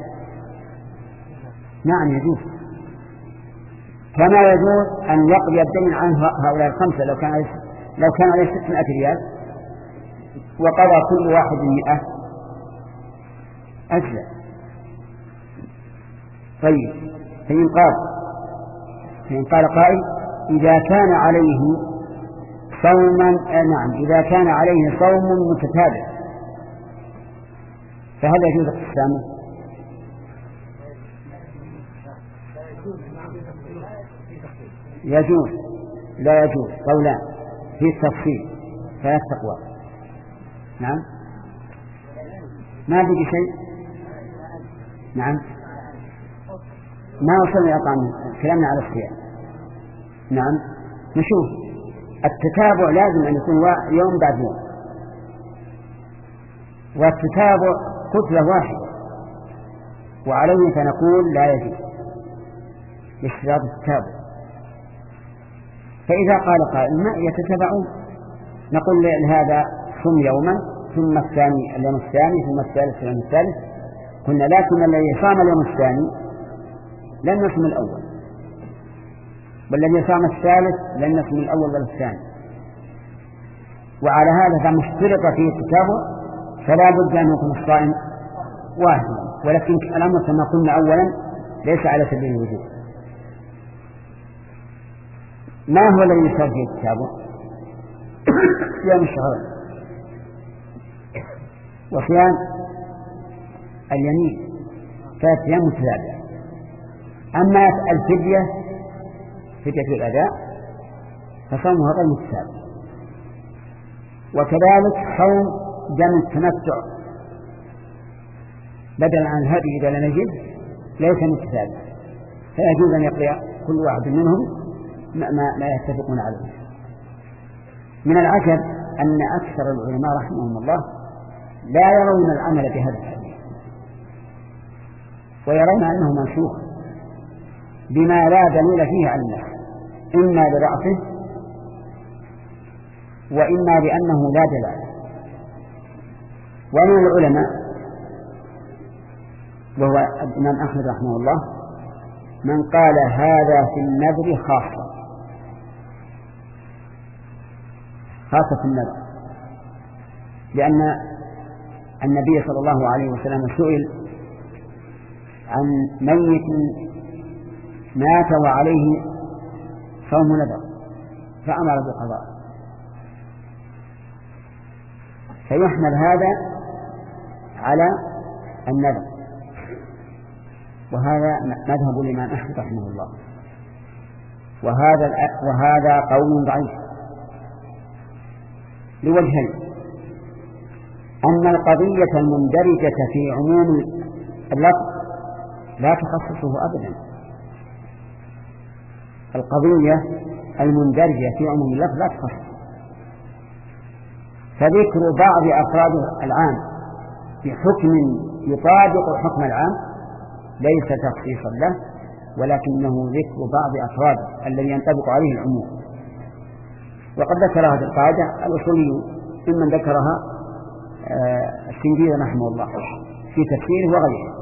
نعم يجوز، كما يجوز أن يقضي الدين عن هؤلاء الخمسة لو كان عليه لو كان عليه ستمائة ريال وقضى كل واحد مئة أجزاء. طيب فإن قال فإن قال قائل إذا كان عليه صوما آه نعم إذا كان عليه صوم متتابع فهل يجوز اقتسامه؟ يجوز لا يجوز، قولان في التفصيل ثلاث أقوال. نعم ما بقي شيء. نعم ما وصلنا إلى طعام كلامنا على الصيام. نعم نشوف التتابع لازم أن يكون يوم بعد يوم، والتتابع كتلة واحدة، وعليه فنقول لا يجوز اشتراط التتابع. فإذا قال قائل ما يتتبعون نقول لهذا صم يوما ثم الثاني اليوم الثاني ثم الثالث اليوم الثالث، قلنا لكن الذي صام اليوم الثاني لن يصم الأول، والذي صام الثالث لن يصم الأول ولا الثاني، وعلى هذا فمشترط فيه التتابع فلا بد أن يكون الصائم واحدا، ولكن الأمر كما قلنا أولا ليس على سبيل الوجوب. ما هو الذي يشترط فيه التتابع؟ صيام الشهرين وصيام اليمين ثلاث أيام متتابعة. أما الفدية فدية الأداء فصومها غير متتابع، وكذلك صوم دم التمتع بدلا عن الهدي إذا لم يجد ليس متسابق، فيجوز أن يقضي كل واحد منهم ما, ما, ما يتفقون عليه. من العجب أن أكثر العلماء رحمهم الله لا يرون العمل بهذا الحديث، ويرون أنه منسوخ بما لا دليل فيه على النسخ، إما لضعفه وإما لأنه لا دلالة. ومن العلماء وهو الإمام أحمد رحمه الله من قال هذا في النذر خاصة خاصة في النذر، لأن النبي صلى الله عليه وسلم سئل عن ميت مات وعليه صوم نذر فأمر بالقضاء، فيحمل هذا على النذر، وهذا مذهب الإمام أحمد رحمه الله، وهذا وهذا قول ضعيف لوجهين: أن القضية المندرجة في عموم اللفظ لا تخصصه أبدا، القضية المندرجة في عموم اللفظ لا تخصصه، فذكر بعض أفراد العام بحكم يطابق حكم العام ليس تخصيصا له، ولكنه ذكر بعض أفراد الذي ينطبق عليه العموم. وقد ذكر هذه القاعدة الأصولي ممن ذكرها السندي رحمه الله في تفسيره وغيره.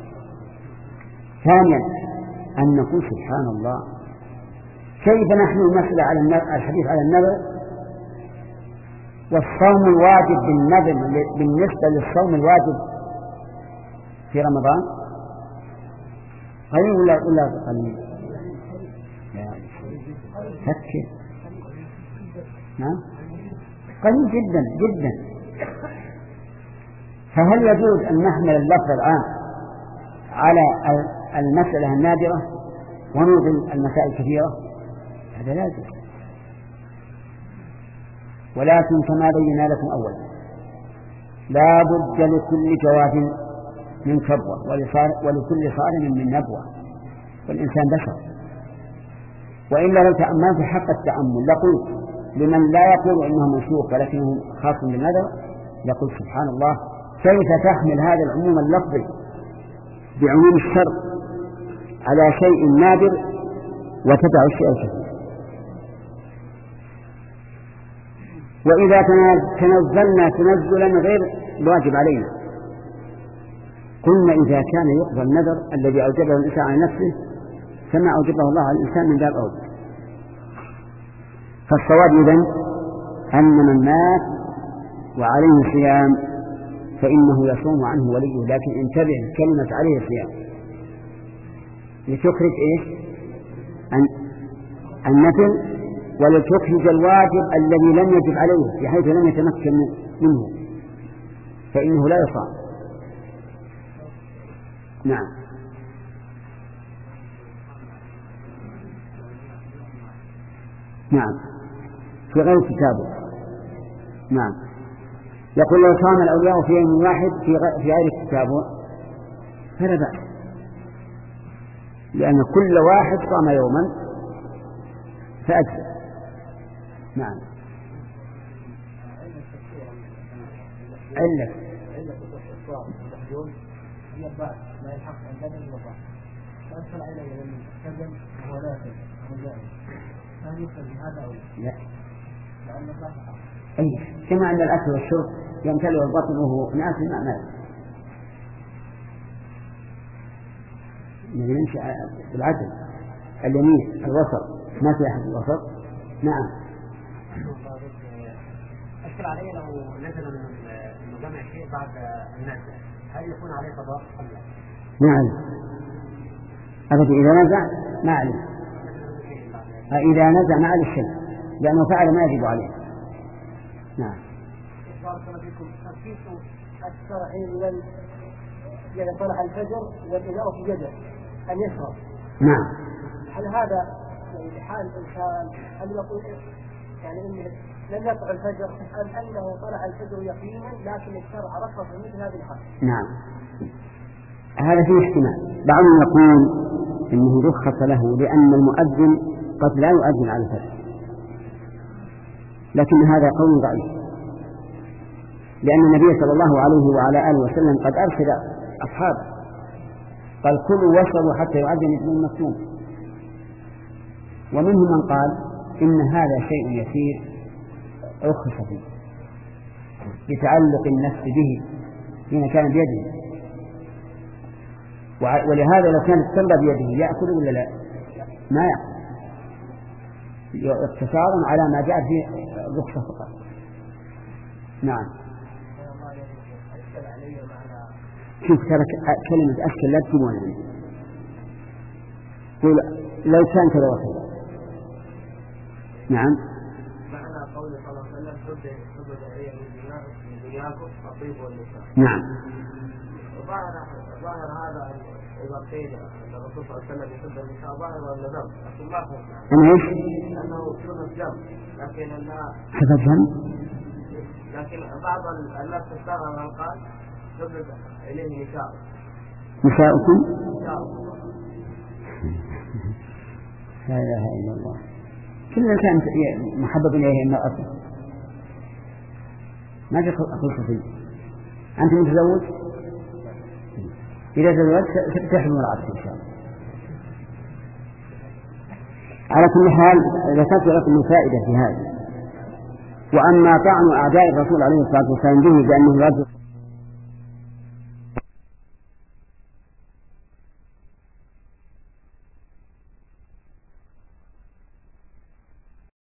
ثانيا أن نقول سبحان الله كيف نحن نمثل على الحديث على النذر والصوم الواجب بالنذر بالنسبة للصوم الواجب في رمضان قليل ولا ولا قليل؟ فكر. نعم قليل جدا جدا. فهل يجوز أن نحمل اللفظ العام على المسألة النادرة ونوضل المسائل الكثيرة؟ هذا لا يجوز. ولكن كما بينا لكم أولا لا بد لكل جواد من كبوة ولكل صارم من نبوة، والإنسان بشر. وإلا لو تأملت حق التأمل لقلت لمن لا يقول إنه منسوخ ولكنه خاص بالنذر يقول سبحان الله كيف تحمل هذا العموم اللفظي بعموم الشرط على شيء نادر وتدع الشيء الكثير. وإذا تنزلنا تنزلا غير الواجب علينا قلنا إذا كان يقضى النذر الذي أوجبه الإنسان على نفسه كما أوجبه الله على الإنسان من باب أولى. فالصواب إذن أن من مات وعليه صيام فإنه يصوم عنه وليه، لكن انتبه كلمة عليه صيام لتخرج إيش النفل ولتخرج الواجب الذي لم يجب عليه بحيث لم يتمكن منه فإنه لا يصام. نعم. نعم في غير كتابه. نعم يقول لو صام الأولياء في يوم واحد في غير كتابه فلا بأس، لأن كل واحد صام يوما فأجزأ. نعم علة ما يلحق عن بدن الوفاة فأدخل عليه من كذب وهو لا يكذب ومجاهد هل يكذب هذا أو لا؟ لأن الله أي كما أن الأكل والشرب يمتلئ البطن وهو ناس ما مال يمشي بالعدل اليمين الوسط ما في أحد الوسط. نعم أشكل عليه لو نزل من جمع شيء بعد الناس هل يكون عليه قضاء أم لا؟ ما أعلم أبدا إذا نزع ما أعلم إذا نزع ما أعلم شيء لأنه فعل ما يجب عليه. نعم. بارك الله فيكم. تخصيص الشرعي لمن إذا طلع الفجر والإناء في يده أن يشرب. نعم. هل هذا يعني بحال الإنسان هل يقول يعني إنه لم يطلع الفجر أم أنه طلع الفجر يقينا لكن الشرع رخص في مثل هذه الحال؟ نعم هذا فيه احتمال. بعضهم يقول إنه رخص له لأن المؤذن قد لا يؤذن على الفجر، لكن هذا قول ضعيف، لأن النبي صلى الله عليه وعلى آله وسلم قد أرشد أصحابه قال كلوا واشربوا حتى يؤذن ابن مكتوم. ومنهم من قال إن هذا شيء يسير رخص فيه لتعلق النفس به حين كان بيده، ولهذا لو كانت التمرة بيده يأكل ولا لا؟ ما يأكل، اقتصارا على ما جاء فيه الرخصة فقط. نعم. شوف ترى كلمة أشكل لا تكتبون يعني. لو كان كذا وكذا. نعم. معنى قوله صلى الله عليه وسلم حب الدعية من دنياكم الطيب والنساء. نعم. ظاهر ظاهر هذا إذا قيل أن الرسول صلى الله عليه وسلم يحب النساء ظاهر ولا ذنب، لكن ما فهم. أنا إيش؟ أنه سنة جنب، لكن أنها. صفة جنب. لكن بعض الناس تستغرب من قال حب إليه نساء. نساؤكم؟ نساؤكم. لا إله إلا الله. كل كان محبب إليه المرأة ما في خلق فيه. أنت متزوج؟ إذا تزوجت تحب مرأتك إن شاء الله. على كل حال ذكرت لكم فائدة في هذا. وأما طعن أعداء الرسول عليه الصلاة والسلام به بأنه رجل